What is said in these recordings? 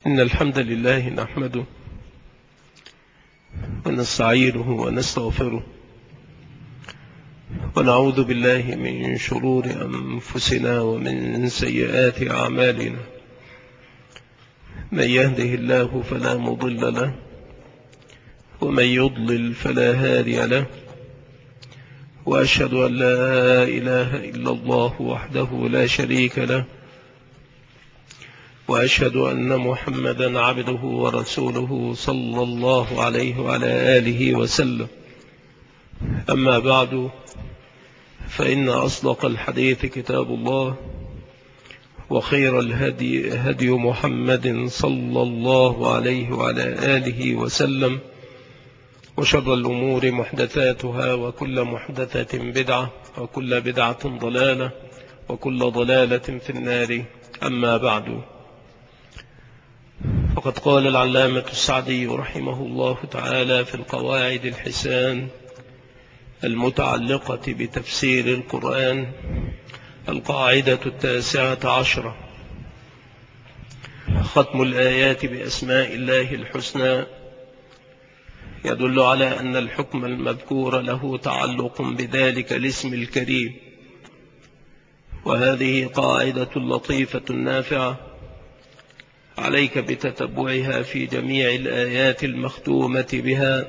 إن الحمد لله نحمده ونستعينه ونستغفره ونعوذ بالله من شرور أنفسنا ومن سيئات أعمالنا. من يهده الله فلا مضل له ومن يضلل فلا هادي له، وأشهد أن لا إله إلا الله وحده لا شريك له، وأشهد أن محمدا عبده ورسوله صلى الله عليه وعلى آله وسلم. أما بعد، فإن أصدق الحديث كتاب الله، وخير الهدي هدي محمد صلى الله عليه وعلى آله وسلم، وشر الأمور محدثاتها، وكل محدثة بدعة، وكل بدعة ضلالة، وكل ضلالة في النار. أما بعد، فقد قال العلامة السعدي رحمه الله تعالى في القواعد الحسان المتعلقة بتفسير القرآن، القاعدة 19: ختم الآيات بأسماء الله الحسنى يدل على أن الحكم المذكور له تعلق بذلك الاسم الكريم، وهذه قاعدة لطيفة نافعة عليك بتتبعها في جميع الآيات المختومة بها،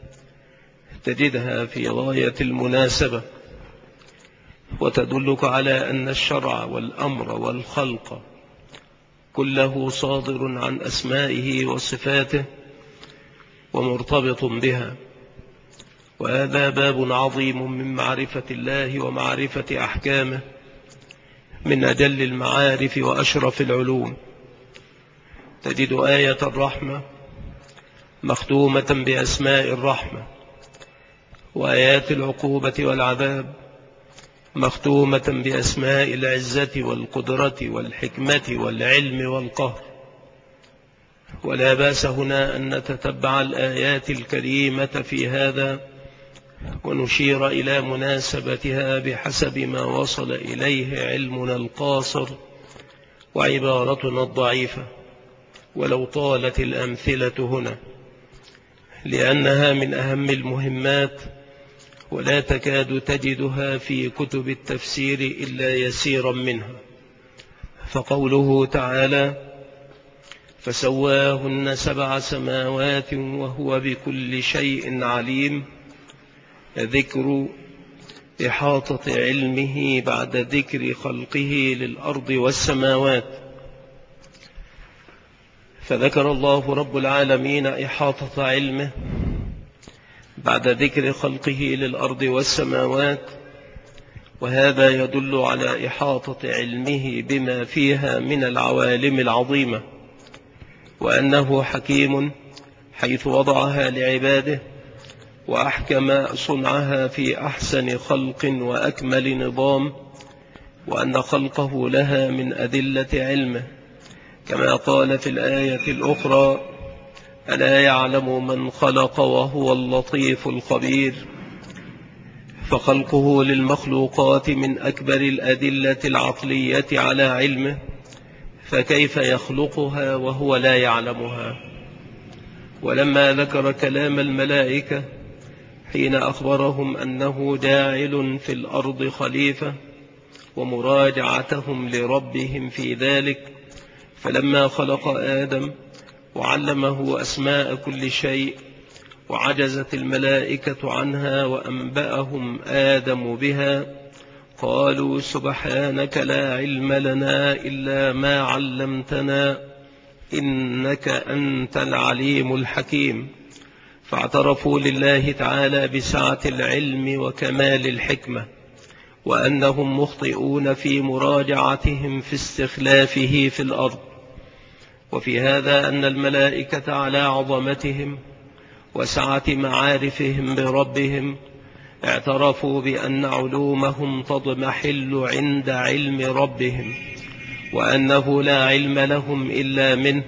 تجدها في غاية المناسبة، وتدلك على أن الشرع والأمر والخلق كله صادر عن أسمائه وصفاته ومرتبط بها. وهذا باب عظيم من معرفة الله ومعرفة أحكامه، من أجل المعارف وأشرف العلوم. تجد آية الرحمة مختومة بأسماء الرحمة، وآيات العقوبة والعذاب مختومة بأسماء العزة والقدرة والحكمة والعلم والقهر. ولا بأس هنا أن نتتبع الآيات الكريمة في هذا، ونشير إلى مناسبتها بحسب ما وصل إليه علمنا القاصر وعبارتنا الضعيفة، ولو طالت الأمثلة هنا، لأنها من أهم المهمات، ولا تكاد تجدها في كتب التفسير إلا يسيرا منها. فقوله تعالى: فسواهن 7 سماوات وهو بكل شيء عليم، ذكر إحاطة علمه بعد ذكر خلقه للأرض والسماوات. فذكر الله رب العالمين إحاطة علمه بعد ذكر خلقه للأرض والسماوات، وهذا يدل على إحاطة علمه بما فيها من العوالم العظيمة، وأنه حكيم حيث وضعها لعباده، وأحكم صنعها في أحسن خلق وأكمل نظام، وأن خلقه لها من أدلة علمه، كما قال في الآية الأخرى: ألا يعلم من خلق وهو اللطيف الخبير. فخلقه للمخلوقات من أكبر الأدلة العقلية على علمه، فكيف يخلقها وهو لا يعلمها؟ ولما ذكر كلام الملائكة حين أخبرهم أنه جاعل في الأرض خليفة، ومراجعتهم لربهم في ذلك، فلما خلق آدم وعلمه أسماء كل شيء، وعجزت الملائكة عنها وأنبأهم آدم بها، قالوا: سبحانك لا علم لنا إلا ما علمتنا إنك أنت العليم الحكيم. فاعترفوا لله تعالى بسعة العلم وكمال الحكمة، وأنهم مخطئون في مراجعتهم في استخلافه في الأرض. وفي هذا أن الملائكة على عظمتهم وسعة معارفهم بربهم اعترفوا بأن علومهم تضمحل عند علم ربهم، وأنه لا علم لهم إلا منه.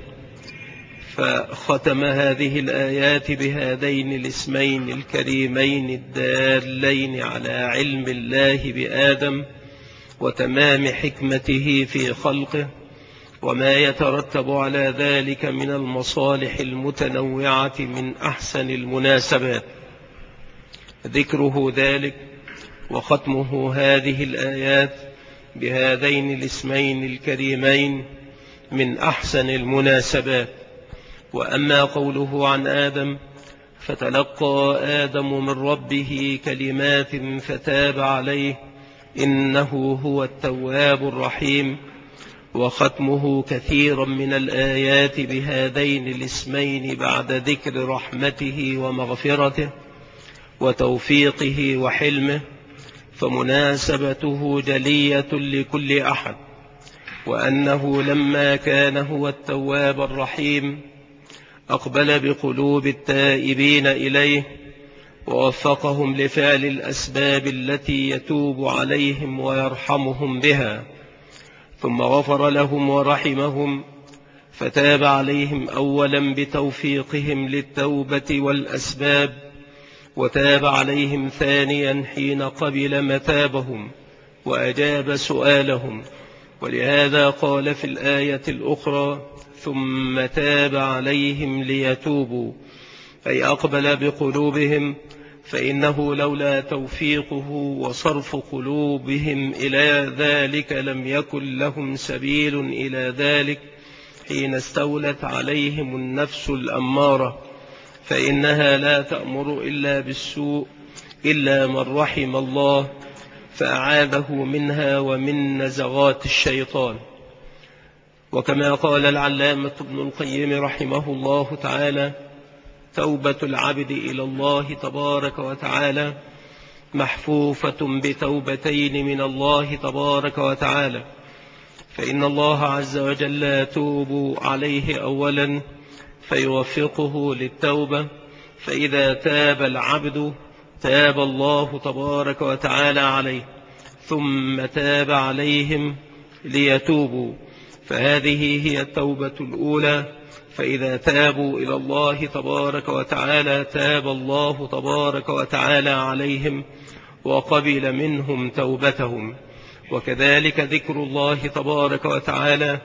فختم هذه الآيات بهذين الاسمين الكريمين الدالين على علم الله بآدم وتمام حكمته في خلقه، وما يترتب على ذلك من المصالح المتنوعة من أحسن المناسبات. ذكره ذلك وختمه هذه الآيات بهذين الاسمين الكريمين من أحسن المناسبات. وأما قوله عن آدم: فتلقى آدم من ربه كلمات فتاب عليه إنه هو التواب الرحيم، وختمه كثيرا من الآيات بهذين الاسمين بعد ذكر رحمته ومغفرته وتوفيقه وحلمه، فمناسبته جلية لكل أحد، وأنه لما كان هو التواب الرحيم أقبل بقلوب التائبين إليه ووفقهم لفعل الأسباب التي يتوب عليهم ويرحمهم بها، ثم غفر لهم ورحمهم، فتاب عليهم أولا بتوفيقهم للتوبة والأسباب، وتاب عليهم ثانيا حين قبل متابهم وأجاب سؤالهم. ولهذا قال في الآية الأخرى: ثم تاب عليهم ليتوبوا، أي أقبل بقلوبهم، فإنه لولا توفيقه وصرف قلوبهم إلى ذلك لم يكن لهم سبيل إلى ذلك حين استولت عليهم النفس الأمارة، فإنها لا تأمر إلا بالسوء إلا من رحم الله فأعاذه منها ومن نزغات الشيطان. وكما قال العلامة ابن القيم رحمه الله تعالى: توبة العبد إلى الله تبارك وتعالى محفوفة بتوبتين من الله تبارك وتعالى، فإن الله عز وجل يتوب عليه أولا فيوفقه للتوبة، فإذا تاب العبد تاب الله تبارك وتعالى عليه، ثم تاب عليهم ليتوبوا، فهذه هي التوبة الأولى. فإذا تابوا إلى الله تبارك وتعالى تاب الله تبارك وتعالى عليهم وقبل منهم توبتهم. وكذلك ذكر الله تبارك وتعالى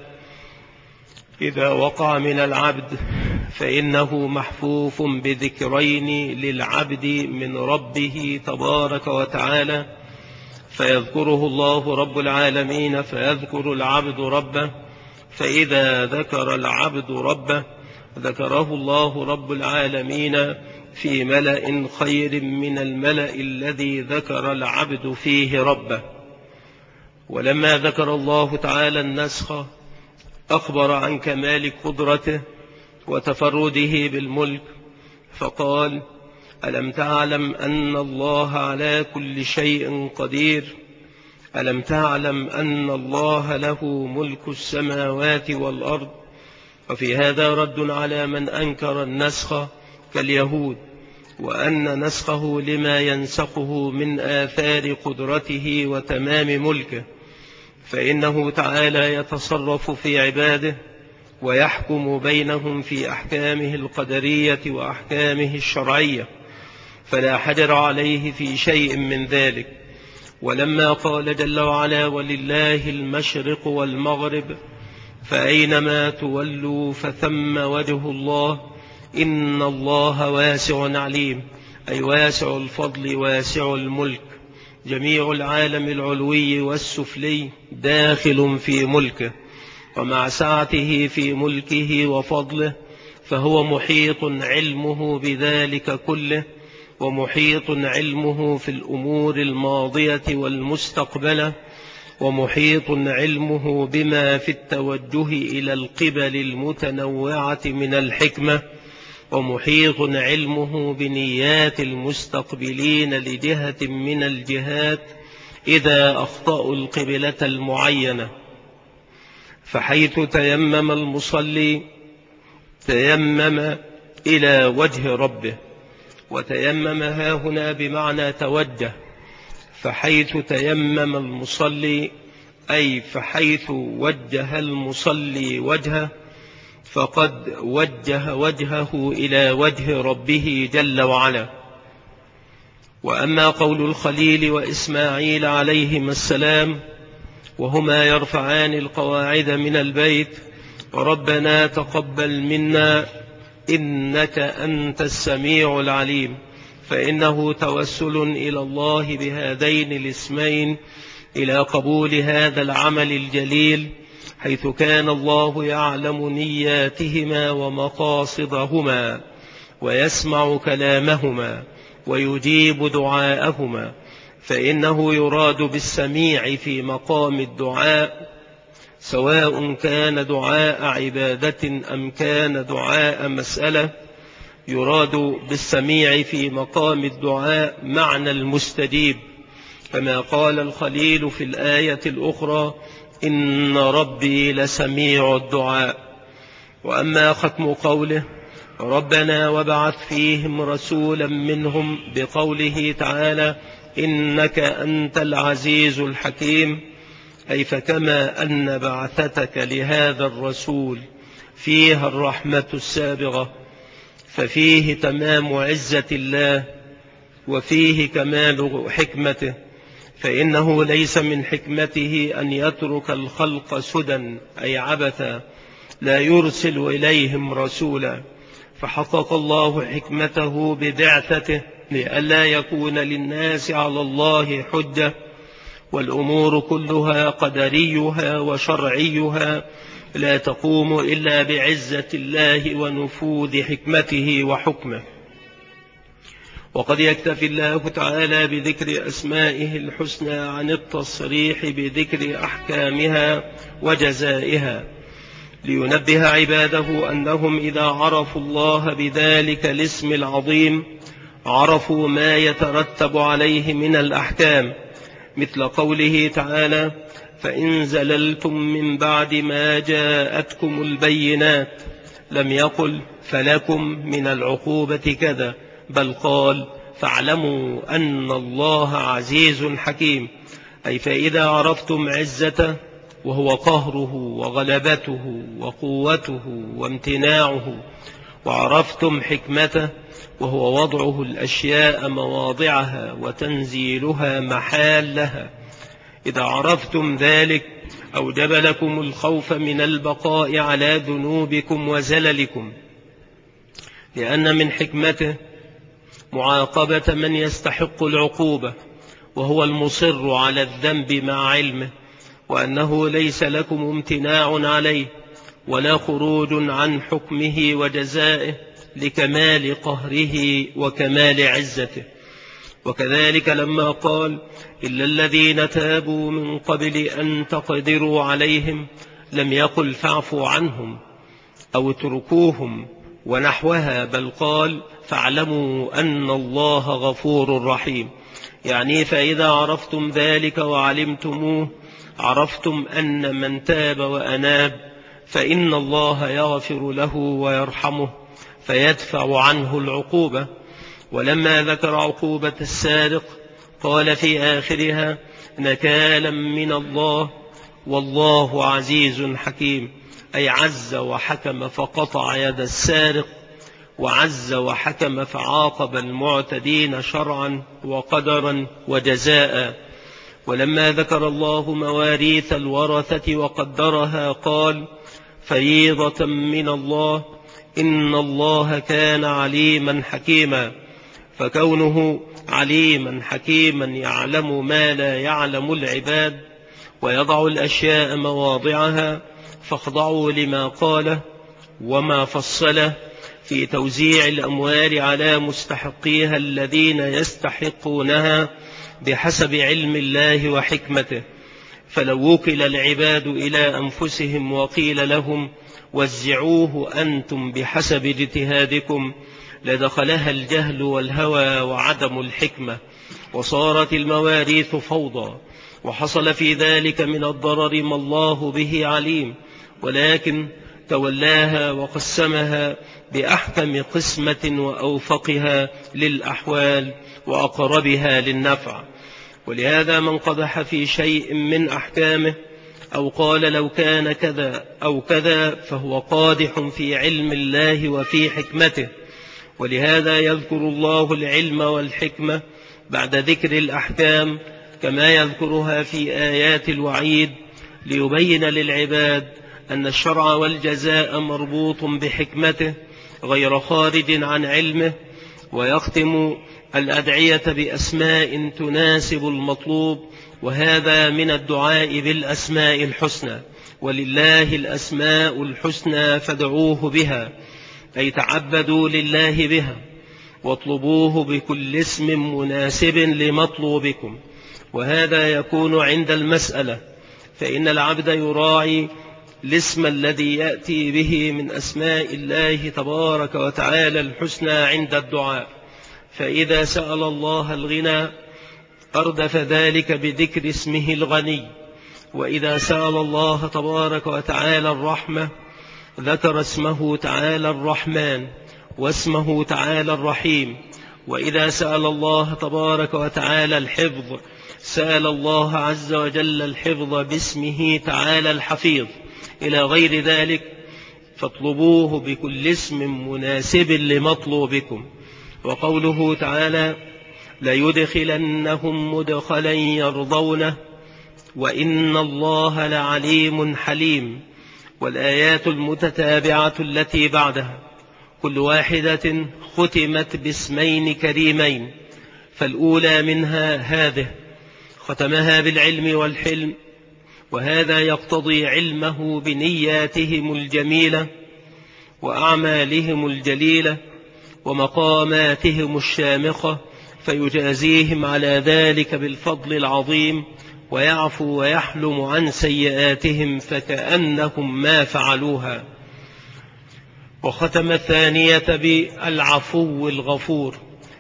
إذا وقع من العبد فإنه محفوف بذكرين للعبد من ربه تبارك وتعالى، فيذكره الله رب العالمين فيذكر العبد ربه، فإذا ذكر العبد ربه ذكره الله رب العالمين في ملأ خير من الملأ الذي ذكر العبد فيه ربه. ولما ذكر الله تعالى النسخ أخبر عن كمال قدرته وتفرده بالملك، فقال: ألم تعلم أن الله على كل شيء قدير؟ ألم تعلم أن الله له ملك السماوات والأرض؟ وفي هذا رد على من أنكر النسخ كاليهود، وأن نسخه لما ينسخه من آثار قدرته وتمام ملكه، فإنه تعالى يتصرف في عباده ويحكم بينهم في أحكامه القدرية وأحكامه الشرعية، فلا حجر عليه في شيء من ذلك. ولما قال جل وعلا: ولله المشرق والمغرب فأينما تولوا فثم وجه الله إن الله واسع عليم، أي واسع الفضل واسع الملك، جميع العالم العلوي والسفلي داخل في ملكه، ومع سعته في ملكه وفضله فهو محيط علمه بذلك كله، ومحيط علمه في الأمور الماضية والمستقبلة، ومحيط علمه بما في التوجه إلى القبل المتنوعة من الحكمة، ومحيط علمه بنيات المستقبلين لجهة من الجهات إذا أخطأوا القبلة المعينة. فحيث تيمم المصلي تيمم إلى وجه ربه، وتيمم هاهنا بمعنى توجه، فحيث تيمم المصلي أي فحيث وجه المصلي وجهه فقد وجه وجهه إلى وجه ربه جل وعلا. وأما قول الخليل وإسماعيل عليهما السلام وهما يرفعان القواعد من البيت ربنا تقبل منا إنك أنت السميع العليم، فإنه توسل إلى الله بهذين الاسمين إلى قبول هذا العمل الجليل، حيث كان الله يعلم نياتهما ومقاصدهما ويسمع كلامهما ويجيب دعاءهما، فإنه يراد بالسميع في مقام الدعاء سواء كان دعاء عبادة أم كان دعاء مسألة، يراد بالسميع في مقام الدعاء معنى المستجيب، كما قال الخليل في الآية الأخرى: إن ربي لسميع الدعاء. وأما ختم قوله: ربنا وابعث فيهم رسولا منهم، بقوله تعالى: إنك أنت العزيز الحكيم، أي فكما أن بعثتك لهذا الرسول فيها الرحمة السابغة، ففيه تمام عزة الله وفيه كمال حكمته، فإنه ليس من حكمته أن يترك الخلق سدى أي عبثا لا يرسل إليهم رسولا، فحقق الله حكمته ببعثته لئلا يكون للناس على الله حجة، والأمور كلها قدريها وشرعيها لا تقوم إلا بعزة الله ونفوذ حكمته وحكمه. وقد يكتفي الله تعالى بذكر أسمائه الحسنى عن التصريح بذكر أحكامها وجزائها، لينبه عباده أنهم إذا عرفوا الله بذلك الاسم العظيم عرفوا ما يترتب عليه من الأحكام، مثل قوله تعالى: فإن زللتم من بعد ما جاءتكم البينات، لم يقل فلكم من العقوبة كذا، بل قال: فاعلموا أن الله عزيز حكيم، أي فإذا عرفتم عزته وهو قهره وغلبته وقوته وامتناعه، وعرفتم حكمته وهو وضعه الأشياء مواضعها وتنزيلها محالها، إذا عرفتم ذلك أوجب لكم الخوف من البقاء على ذنوبكم وزللكم، لأن من حكمته معاقبة من يستحق العقوبة وهو المصر على الذنب مع علمه، وأنه ليس لكم امتناع عليه ولا خروج عن حكمه وجزائه لكمال قهره وكمال عزته. وكذلك لما قال: إلا الذين تابوا من قبل أن تقدروا عليهم، لم يقل فاعفوا عنهم أو اتركوهم ونحوها، بل قال: فاعلموا أن الله غفور رحيم، يعني فإذا عرفتم ذلك وعلمتموه عرفتم أن من تاب وأناب فإن الله يغفر له ويرحمه فيدفع عنه العقوبة. ولما ذكر عقوبة السارق قال في آخرها: نكالا من الله والله عزيز حكيم، أي عز وحكم فقطع يد السارق، وعز وحكم فعاقب المعتدين شرعا وقدرا وجزاء. ولما ذكر الله مواريث الورثة وقدرها قال: فريضة من الله إن الله كان عليما حكيما، فكونه عليما حكيما يعلم ما لا يعلم العباد ويضع الأشياء مواضعها، فاخضعوا لما قاله وما فصله في توزيع الأموال على مستحقيها الذين يستحقونها بحسب علم الله وحكمته. فلو وكل العباد إلى أنفسهم وقيل لهم وزعوه أنتم بحسب اجتهادكم لدخلها الجهل والهوى وعدم الحكمة، وصارت المواريث فوضى، وحصل في ذلك من الضرر ما الله به عليم، ولكن تولاها وقسمها بأحكم قسمة وأوفقها للأحوال وأقربها للنفع. ولهذا من قدح في شيء من أحكامه أو قال لو كان كذا أو كذا فهو قادح في علم الله وفي حكمته. ولهذا يذكر الله العلم والحكمة بعد ذكر الأحكام كما يذكرها في آيات الوعيد، ليبين للعباد أن الشرع والجزاء مربوط بحكمته غير خارج عن علمه، ويختم الأدعية بأسماء تناسب المطلوب، وهذا من الدعاء بالأسماء الحسنى. ولله الأسماء الحسنى فادعوه بها، أي تعبدوا لله بها واطلبوه بكل اسم مناسب لمطلوبكم. وهذا يكون عند المسألة، فإن العبد يراعي الاسم الذي يأتي به من أسماء الله تبارك وتعالى الحسنى عند الدعاء، فإذا سأل الله الغنى أردف ذلك بذكر اسمه الغني، وإذا سأل الله تبارك وتعالى الرحمة ذكر اسمه تعالى الرحمن واسمه تعالى الرحيم، وإذا سأل الله تبارك وتعالى الحفظ سأل الله عز وجل الحفظ باسمه تعالى الحفيظ، إلى غير ذلك. فاطلبوه بكل اسم مناسب لمطلوبكم. وقوله تعالى ليدخلنهم مدخلا يرضونه وإن الله لعليم حليم، والآيات المتتابعة التي بعدها كل واحدة ختمت باسمين كريمين، فالأولى منها هذه ختمها بالعلم والحلم، وهذا يقتضي علمه بنياتهم الجميلة وأعمالهم الجليلة ومقاماتهم الشامخة، فيجازيهم على ذلك بالفضل العظيم، ويعفو ويحلم عن سيئاتهم فكأنهم ما فعلوها. وختم الثانية بالعفو الغفور،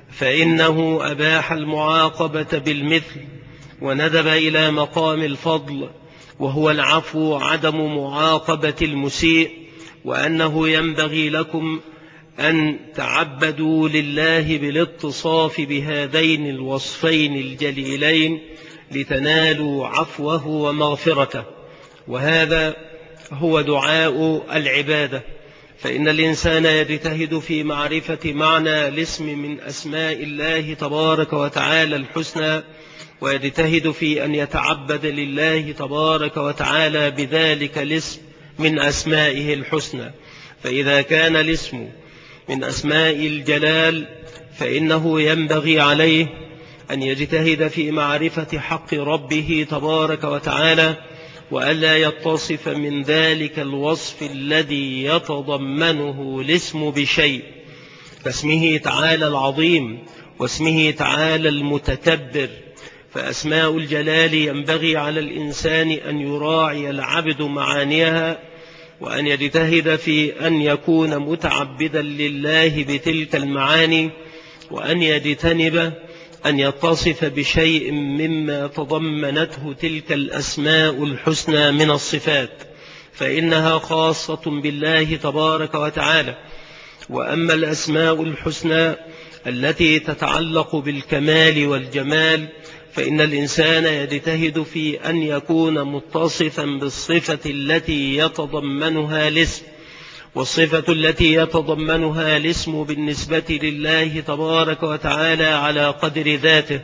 فإنه أباح المعاقبة بالمثل وندب إلى مقام الفضل، وهو العفو عدم معاقبة المسيء، وأنه ينبغي لكم أن تعبدوا لله بالاتصاف بهذين الوصفين الجليلين لتنالوا عفوه ومغفرته. وهذا هو دعاء العبادة، فإن الإنسان يجتهد في معرفة معنى الاسم من أسماء الله تبارك وتعالى الحسنى، ويجتهد في أن يتعبد لله تبارك وتعالى بذلك الاسم من أسمائه الحسنى. فإذا كان الاسم من أسماء الجلال فإنه ينبغي عليه أن يجتهد في معرفة حق ربه تبارك وتعالى، وألا يتصف من ذلك الوصف الذي يتضمنه الاسم بشيء، فاسمه تعالى العظيم واسمه تعالى المتكبر. فأسماء الجلال ينبغي على الإنسان أن يراعي العبد معانيها، وأن يجتهد في أن يكون متعبدا لله بتلك المعاني، وأن يجتنب أن يتصف بشيء مما تضمنته تلك الأسماء الحسنى من الصفات، فإنها خاصة بالله تبارك وتعالى. وأما الأسماء الحسنى التي تتعلق بالكمال والجمال فإن الإنسان يجتهد في أن يكون متصفا بالصفة التي يتضمنها الاسم، والصفة التي يتضمنها الاسم بالنسبة لله تبارك وتعالى على قدر ذاته،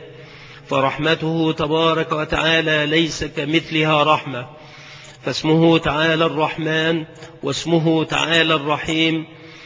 فرحمته تبارك وتعالى ليس كمثلها رحمة، فاسمه تعالى الرحمن واسمه تعالى الرحيم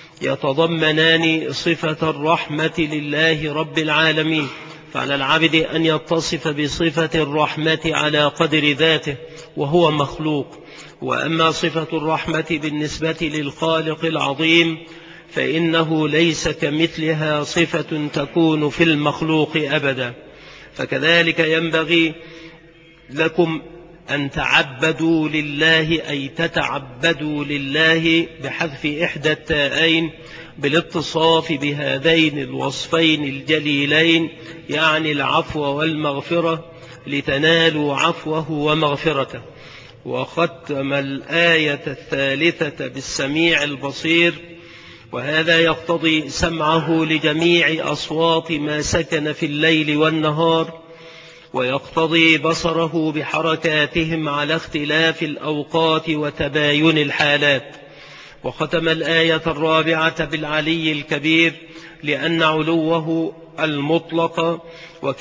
يتضمنان صفة الرحمة لله رب العالمين، فعلى العبد أن يتصف بصفة الرحمة على قدر ذاته وهو مخلوق. وأما صفة الرحمة بالنسبة للخالق العظيم فإنه ليس كمثلها صفة تكون في المخلوق أبدا. فكذلك ينبغي لكم أن تعبدوا لله، أي تتعبدوا لله بحذف إحدى التاءين بالاتصاف بهذين الوصفين الجليلين، يعني العفو والمغفرة، لتنالوا عفوه ومغفرته. وختم الآية الثالثة بالسميع البصير، وهذا يقتضي سمعه لجميع أصوات ما سكن في الليل والنهار، ويقتضي بصره بحركاتهم على اختلاف الأوقات وتباين الحالات. وختم الآية الرابعة بالعلي الكبير، لأن علوه المطلق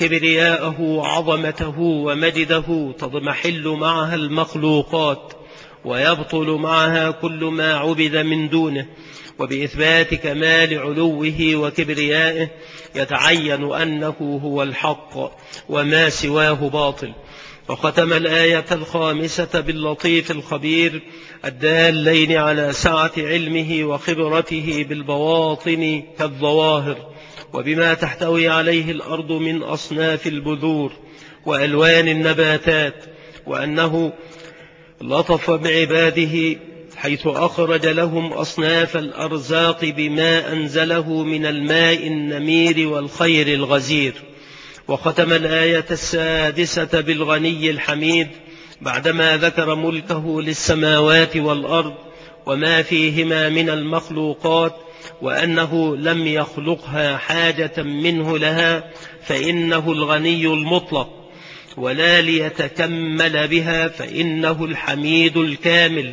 وكبرياءه وعظمته ومجده تضمحل معها المخلوقات، ويبطل معها كل ما عبد من دونه، وبإثبات كمال علوه وكبريائه يتعين أنه هو الحق وما سواه باطل. وختم الآية 5 باللطيف الخبير الدالين على سعة علمه وخبرته بالبواطن كالظواهر، وبما تحتوي عليه الأرض من أصناف البذور وألوان النباتات، وأنه لطف بعباده حيث أخرج لهم أصناف الأرزاق بما أنزله من الماء النمير والخير الغزير. وختم الآية 6 بالغني الحميد بعدما ذكر ملكه للسماوات والأرض وما فيهما من المخلوقات، وأنه لم يخلقها حاجة منه لها، فإنه الغني المطلق، ولا ليتكمل بها، فإنه الحميد الكامل،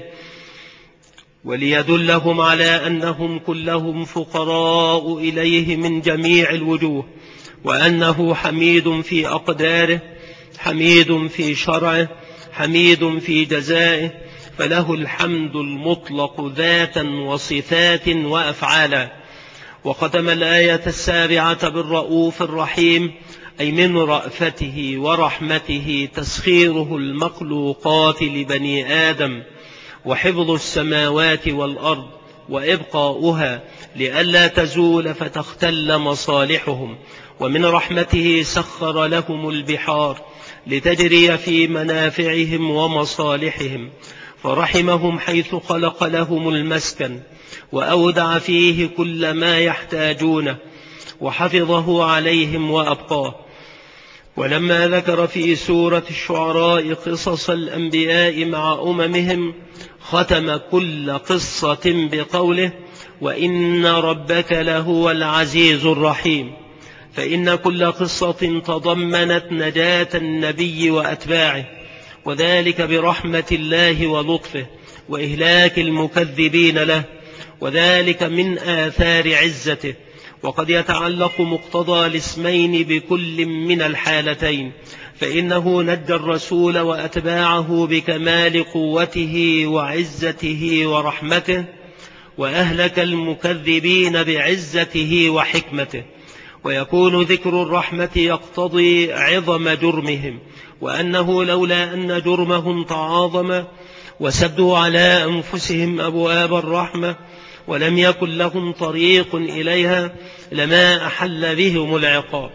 وليدلهم على أنهم كلهم فقراء إليه من جميع الوجوه، وأنه حميد في أقداره، حميد في شرعه، حميد في جزائه، فله الحمد المطلق ذاتا وصفات وأفعالا. وختم الآية 7 بالرؤوف الرحيم، أي من رأفته ورحمته تسخيره المخلوقات لبني آدم، وحفظ السماوات والأرض وإبقاؤها لئلا تزول فتختل مصالحهم. ومن رحمته سخر لهم البحار لتجري في منافعهم ومصالحهم، فرحمهم حيث خلق لهم المسكن وأودع فيه كل ما يحتاجونه، وحفظه عليهم وأبقاه. ولما ذكر في سورة الشعراء قصص الأنبياء مع أممهم، ختم كل قصة بقوله: وإن ربك لهو العزيز الرحيم، فإن كل قصة تضمنت نجاة النبي وأتباعه، وذلك برحمة الله ولطفه وإهلاك المكذبين له، وذلك من آثار عزته. وقد يتعلق مقتضى الاسمين بكل من الحالتين، فإنه نجى الرسول وأتباعه بكمال قوته وعزته ورحمته، وأهلك المكذبين بعزته وحكمته. ويكون ذكر الرحمة يقتضي عظم جرمهم، وأنه لولا أن جرمهم تعاظم وسدوا على أنفسهم أبواب الرحمة ولم يكن لهم طريق إليها لما أحل بهم العقاب.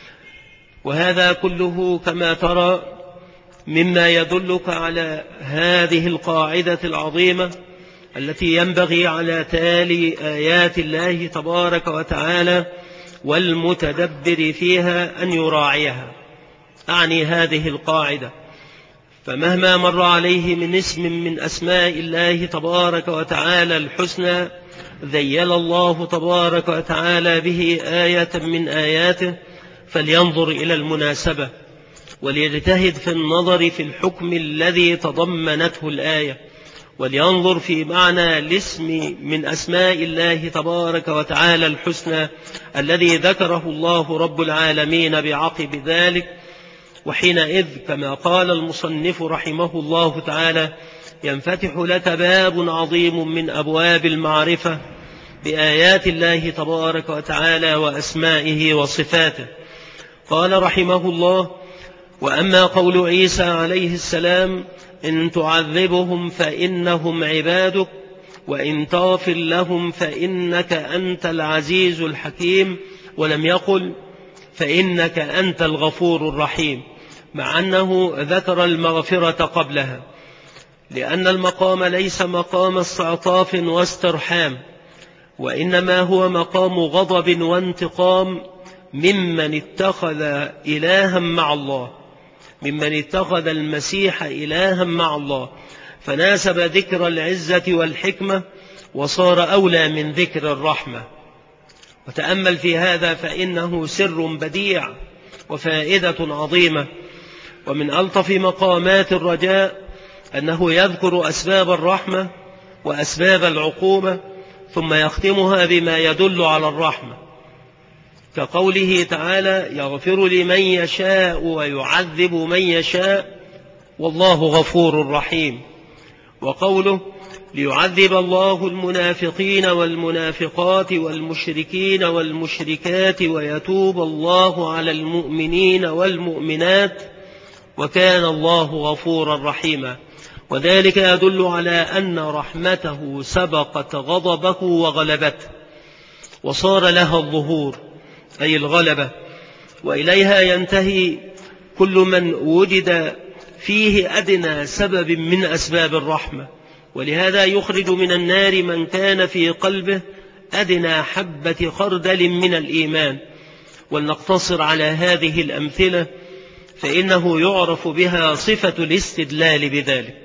وهذا كله كما ترى مما يدلك على هذه القاعدة العظيمة التي ينبغي على تالي آيات الله تبارك وتعالى والمتدبر فيها أن يراعيها. أعني هذه القاعدة: فمهما مر عليه من اسم من أسماء الله تبارك وتعالى الحسنى ذيل الله تبارك وتعالى به آية من آياته، فلينظر إلى المناسبة وليجتهد في النظر في الحكم الذي تضمنته الآية، ولينظر في معنى الاسم من أسماء الله تبارك وتعالى الحسنى الذي ذكره الله رب العالمين بعقب ذلك. وحينئذ كما قال المصنف رحمه الله تعالى ينفتح لك باب عظيم من أبواب المعرفة بآيات الله تبارك وتعالى وأسمائه وصفاته. قال رحمه الله: وأما قول عيسى عليه السلام: إن تعذبهم فإنهم عبادك وإن تغفر لهم فإنك أنت العزيز الحكيم، ولم يقل فإنك أنت الغفور الرحيم، مع أنه ذكر المغفرة قبلها، لأن المقام ليس مقام استعطاف واسترحام، وإنما هو مقام غضب وانتقام ممن اتخذ إلها مع الله، ممن اتخذ المسيح إلها مع الله، فناسب ذكر العزة والحكمة وصار أولى من ذكر الرحمة. وتأمل في هذا فإنه سر بديع وفائدة عظيمة. ومن ألطف مقامات الرجاء أنه يذكر أسباب الرحمة وأسباب العقوبة ثم يختمها بما يدل على الرحمة، كقوله تعالى: يغفر لمن يشاء ويعذب من يشاء والله غفور رحيم. وقوله ليعذب الله المنافقين والمنافقات والمشركين والمشركات ويتوب الله على المؤمنين والمؤمنات وكان الله غفورا رحيما. وذلك يدل على أن رحمته سبقت غضبه وغلبته وصار لها الظهور أي الغلبة، وإليها ينتهي كل من وجد فيه أدنى سبب من أسباب الرحمة. ولهذا يخرج من النار من كان في قلبه أدنى حبة خردل من الإيمان. ولنقتصر على هذه الأمثلة فإنه يعرف بها صفة الاستدلال بذلك.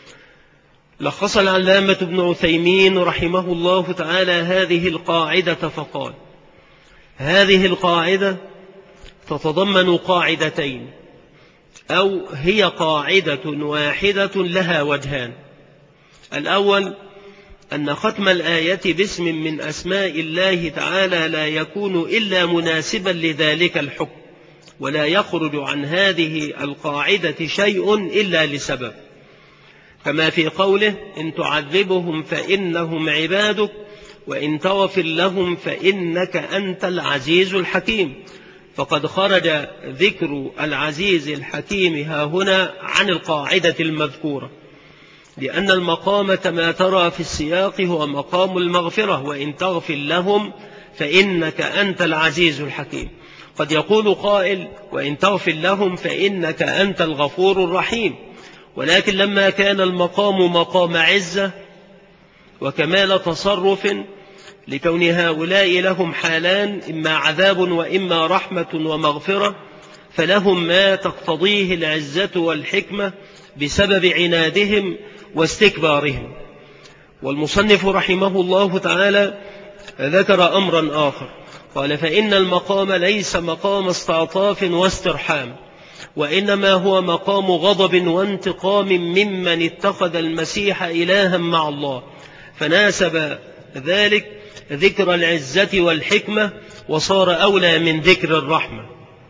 لخص العلامة ابن عثيمين رحمه الله تعالى هذه القاعدة فقال: هذه القاعدة تتضمن قاعدتين، أو هي قاعدة واحدة لها وجهان. الأول أن ختم الآية باسم من أسماء الله تعالى لا يكون إلا مناسبا لذلك الحكم، ولا يخرج عن هذه القاعدة شيء إلا لسبب، كما في قوله إن تعذبهم فإنهم عبادك وإن تغفر لهم فإنك أنت العزيز الحكيم. فقد خرج ذكر العزيز الحكيم ها هنا عن القاعدة المذكورة، لأن المقام كما ترى في السياق هو مقام المغفرة، وإن تغفر لهم فإنك أنت العزيز الحكيم. قد يقول قائل وإن تغفر لهم فإنك أنت الغفور الرحيم، ولكن لما كان المقام مقام عزة وكمال تصرف، لكون هؤلاء لهم حالان إما عذاب وإما رحمة ومغفرة، فلهم ما تقتضيه العزة والحكمة بسبب عنادهم واستكبارهم. والمصنف رحمه الله تعالى ذكر أمرا آخر، قال فإن المقام ليس مقام استعطاف واسترحام، وإنما هو مقام غضب وانتقام ممن اتخذ المسيح إلها مع الله، فناسب ذلك ذكر العزة والحكمة وصار أولى من ذكر الرحمة.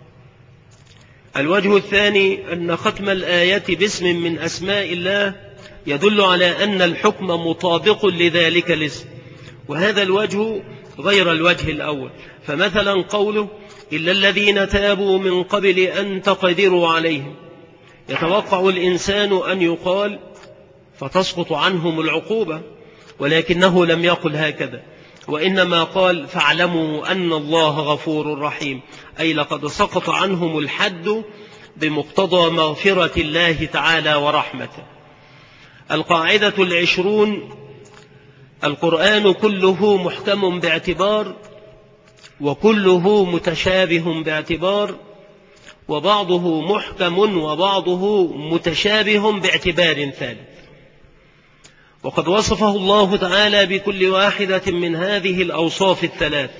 الوجه الثاني أن ختم الآية باسم من أسماء الله يدل على أن الحكم مطابق لذلك الاسم، وهذا الوجه غير الوجه الأول. فمثلا قوله إلا الذين تابوا من قبل أن تقدروا عليهم، يتوقع الإنسان أن يقال فتسقط عنهم العقوبة، ولكنه لم يقل هكذا، وإنما قال فاعلموا أن الله غفور رحيم، أي لقد سقط عنهم الحد بمقتضى مغفرة الله تعالى ورحمته. القاعدة 20: القرآن كله محكم باعتبار، وكله متشابه باعتبار، وبعضه محكم وبعضه متشابه باعتبار ثالث. وقد وصفه الله تعالى بكل واحدة من هذه الأوصاف الثلاث،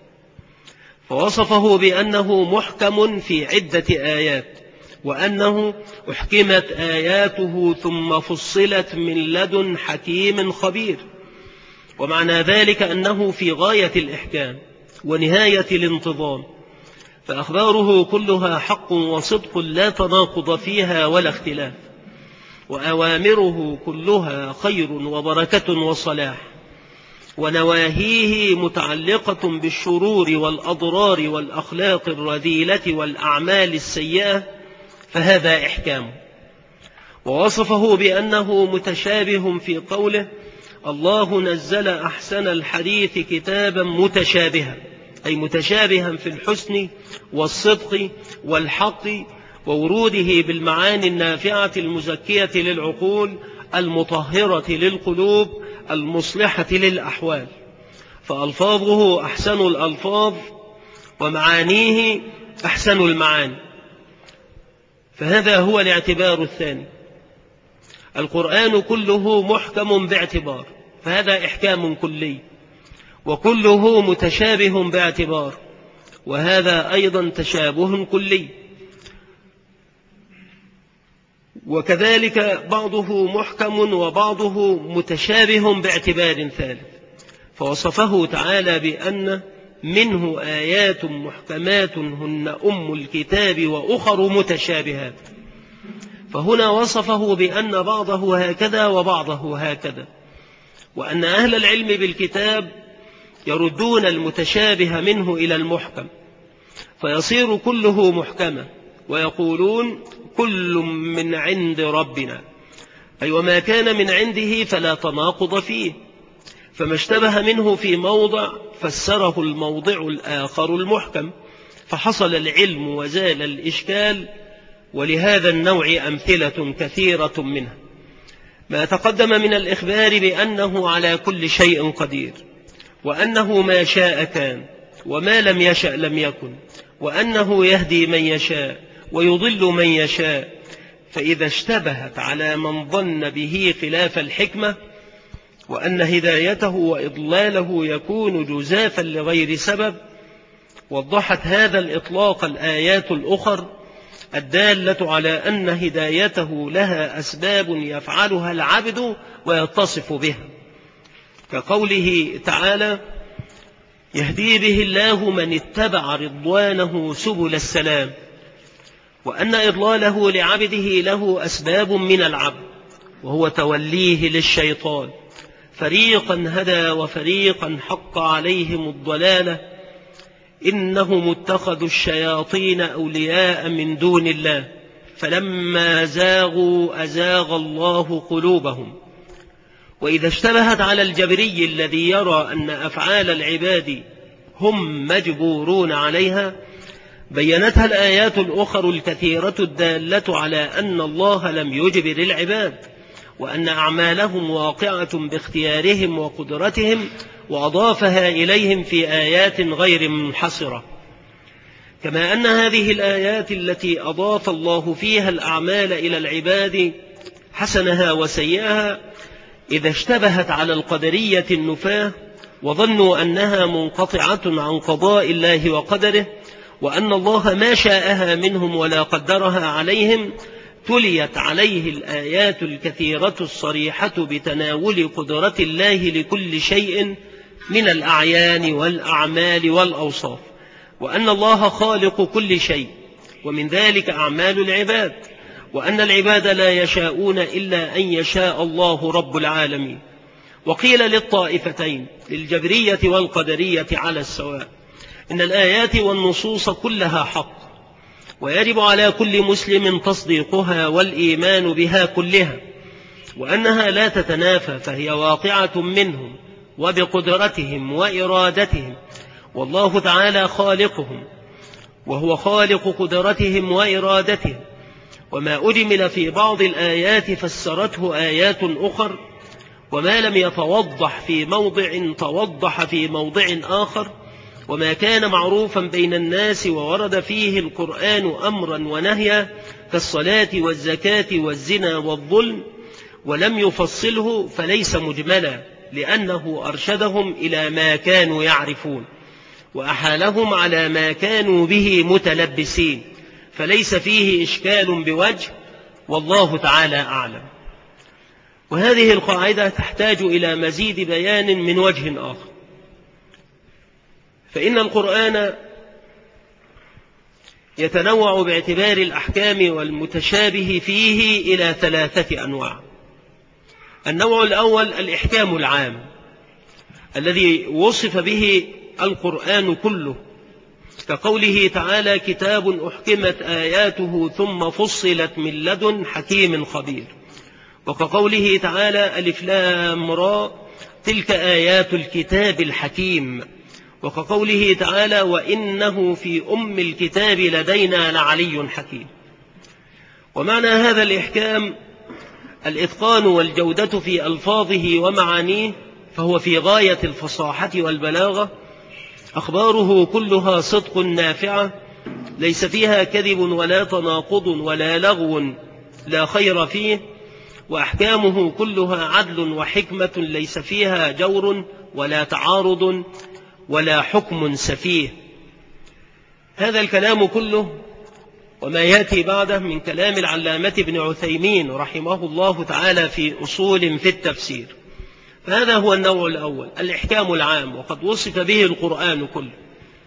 فوصفه بأنه محكم في عدة آيات، وأنه أحكمت آياته ثم فصلت من لدن حكيم خبير، ومعنى ذلك أنه في غاية الإحكام ونهاية الانتظام، فأخباره كلها حق وصدق لا تناقض فيها ولا اختلاف، وأوامره كلها خير وبركة وصلاح، ونواهيه متعلقة بالشرور والأضرار والأخلاق الرذيلة والأعمال السيئة، فهذا إحكام. ووصفه بأنه متشابه في قوله الله نزل أحسن الحديث كتابا متشابها، أي متشابها في الحسن والصدق والحق، ووروده بالمعاني النافعة المزكية للعقول المطهرة للقلوب المصلحة للأحوال، فألفاظه أحسن الألفاظ ومعانيه أحسن المعاني، فهذا هو الاعتبار الثاني. القرآن كله محكم باعتبار، فهذا إحكام كلي، وكله متشابه باعتبار، وهذا أيضا تشابه كلي. وكذلك بعضه محكم وبعضه متشابه باعتبار ثالث، فوصفه تعالى بأن منه آيات محكمات هن أم الكتاب وأخر متشابهات، فهنا وصفه بأن بعضه هكذا وبعضه هكذا، وأن أهل العلم بالكتاب يردون المتشابه منه إلى المحكم فيصير كله محكما، ويقولون كل من عند ربنا، أي وما كان من عنده فلا تناقض فيه، فما اشتبه منه في موضع فسره الموضع الآخر المحكم، فحصل العلم وزال الإشكال. ولهذا النوع أمثلة كثيرة منها ما تقدم من الإخبار بأنه على كل شيء قدير، وأنه ما شاء كان وما لم يشأ لم يكن، وأنه يهدي من يشاء ويضل من يشاء. فإذا اشتبهت على من ظن به خلاف الحكمة، وأن هدايته وإضلاله يكون جزافا لغير سبب، وضحت هذا الإطلاق الآيات الأخر الدالة على أن هدايته لها أسباب يفعلها العبد ويتصف بها، كقوله تعالى: يهدي به الله من اتبع رضوانه سبل السلام، وأن إضلاله لعبده له أسباب من العبد، وهو توليه للشيطان، فريقا هدى وفريقا حق عليهم الضلالة إنهم اتخذوا الشياطين أولياء من دون الله فلما زاغوا أزاغ الله قلوبهم. وإذا اشتبهت على الجبري الذي يرى أن أفعال العباد هم مجبورون عليها، بينتها الآيات الأخر الكثيرة الدالة على أن الله لم يجبر العباد، وأن أعمالهم واقعة باختيارهم وقدرتهم، وأضافها إليهم في آيات غير منحصرة. كما أن هذه الآيات التي أضاف الله فيها الأعمال إلى العباد حسنها وسيئها، إذا اشتبهت على القدرية النفاة وظنوا أنها منقطعة عن قضاء الله وقدره، وأن الله ما شاءها منهم ولا قدرها عليهم، تليت عليه الآيات الكثيرة الصريحة بتناول قدرة الله لكل شيء من الأعيان والأعمال والأوصاف، وأن الله خالق كل شيء، ومن ذلك أعمال العباد، وأن العباد لا يشاءون إلا أن يشاء الله رب العالمين. وقيل للطائفتين للجبرية والقدرية على السواء إن الآيات والنصوص كلها حق، ويجب على كل مسلم تصديقها والإيمان بها كلها، وأنها لا تتنافى، فهي واقعة منهم وبقدرتهم وإرادتهم، والله تعالى خالقهم وهو خالق قدرتهم وإرادتهم. وما أجمل في بعض الآيات فسرته آيات أخر، وما لم يتوضح في موضع توضح في موضع آخر، وما كان معروفا بين الناس وورد فيه القرآن أمرا ونهيا كالصلاة والزكاة والزنا والظلم ولم يفصله فليس مجملا، لأنه أرشدهم إلى ما كانوا يعرفون وأحالهم على ما كانوا به متلبسين، فليس فيه إشكال بوجه، والله تعالى أعلم. وهذه القاعدة تحتاج إلى مزيد بيان من وجه آخر، فإن القرآن يتنوع باعتبار الأحكام والمتشابه فيه إلى 3 أنواع. النوع الأول الإحكام العام الذي وصف به القرآن كله، كقوله تعالى: كتاب أحكمت آياته ثم فصلت من لدن حكيم خبير، وكقوله تعالى: ألف لام را تلك آيات الكتاب الحكيم، وكقوله تعالى: وإنه في أم الكتاب لدينا لعلي حكيم. ومعنى هذا الإحكام الإتقان والجودة في ألفاظه ومعانيه، فهو في غاية الفصاحة والبلاغة، أخباره كلها صدق نافعة ليس فيها كذب ولا تناقض ولا لغو لا خير فيه، وأحكامه كلها عدل وحكمة ليس فيها جور ولا تعارض ولا حكم سفيه. هذا الكلام كله وما يأتي بعده من كلام العلامة ابن عثيمين رحمه الله تعالى في أصول في التفسير. فهذا هو النوع الأول الإحكام العام، وقد وصف به القرآن كله.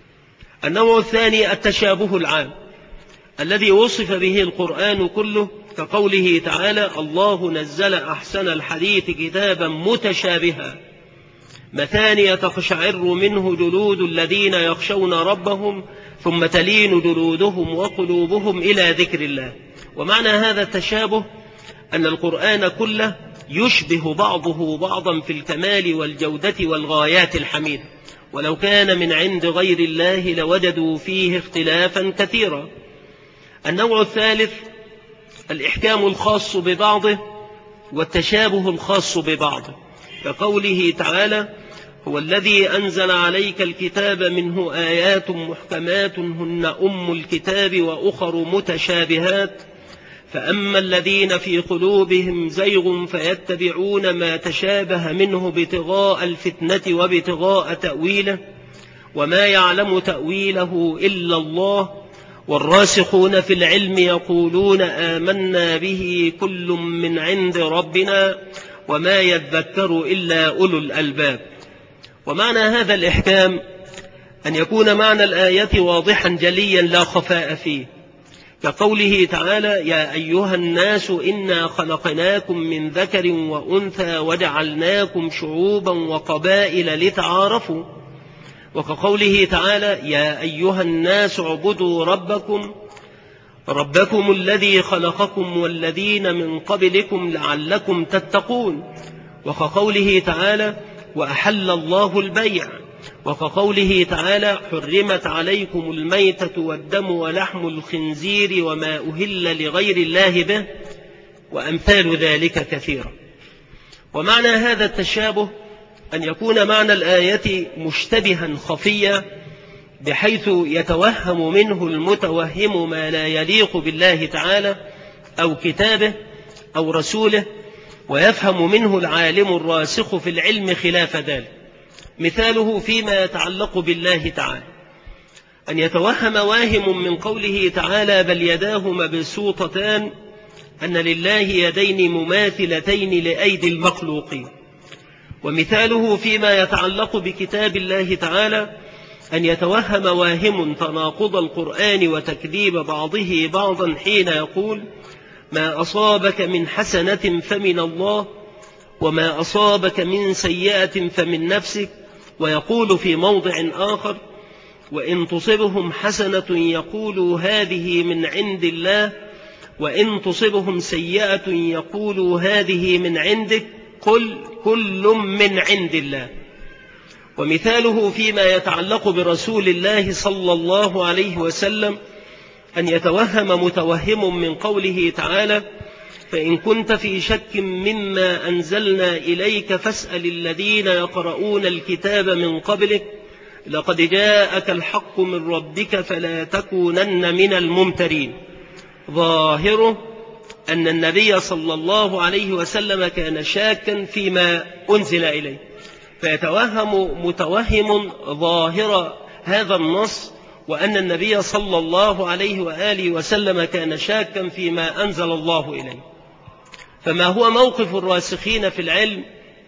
النوع الثاني التشابه العام الذي وصف به القرآن كله، كقوله تعالى: الله نزل أحسن الحديث كتابا متشابها مثانية تقشعر منه جلود الذين يخشون ربهم ثم تلين جلودهم وقلوبهم إلى ذكر الله. ومعنى هذا التشابه أن القرآن كله يشبه بعضه بعضا في الكمال والجودة والغايات الحميدة، ولو كان من عند غير الله لوجدوا فيه اختلافا كثيرا. النوع الثالث الإحكام الخاص ببعضه والتشابه الخاص ببعضه، كقوله تعالى: هو الذي أنزل عليك الكتاب منه آيات محكمات هن أم الكتاب وأخر متشابهات فأما الذين في قلوبهم زيغ فيتبعون ما تشابه منه ابتغاء الفتنة وابتغاء تأويله وما يعلم تأويله إلا الله والراسخون في العلم يقولون آمنا به كل من عند ربنا وما يذكر إلا أولو الألباب. ومعنى هذا الإحكام أن يكون معنى الآية واضحا جليا لا خفاء فيه، كقوله تعالى: يا أيها الناس إنا خلقناكم من ذكر وأنثى وجعلناكم شعوبا وقبائل لتعارفوا، وكقوله تعالى: يا أيها الناس اعبدوا ربكم الذي خلقكم والذين من قبلكم لعلكم تتقون، وكقوله تعالى: وأحل الله البيع، وكقوله تعالى: حرمت عليكم الميتة والدم ولحم الخنزير وما أهل لغير الله به، وأمثال ذلك كثيرا. ومعنى هذا التشابه أن يكون معنى الآية مشتبها خفيا بحيث يتوهم منه المتوهم ما لا يليق بالله تعالى أو كتابه أو رسوله، ويفهم منه العالم الراسخ في العلم خلاف ذلك. مثاله فيما يتعلق بالله تعالى أن يتوهم واهم من قوله تعالى: بل يداه مبسوطتان أن لله يدين مماثلتين لأيدي المخلوقين. ومثاله فيما يتعلق بكتاب الله تعالى أن يتوهم واهم تناقض القرآن وتكذيب بعضه بعضا حين يقول: ما أصابك من حسنة فمن الله وما أصابك من سيئة فمن نفسك، ويقول في موضع آخر: وإن تصبهم حسنة يقولوا هذه من عند الله وإن تصبهم سيئة يقولوا هذه من عندك قل كل من عند الله. ومثاله فيما يتعلق برسول الله صلى الله عليه وسلم أن يتوهم متوهم من قوله تعالى: فإن كنت في شك مما أنزلنا إليك فاسأل الذين يقرؤون الكتاب من قبلك لقد جاءك الحق من ربك فلا تكونن من الممترين. ظاهره أن النبي صلى الله عليه وسلم كان شاكا فيما أنزل إليه، فيتوهم متوهم ظاهر هذا النص وأن النبي صلى الله عليه وآله وسلم كان شاكا فيما أنزل الله إليه. فما هو موقف الراسخين في العلم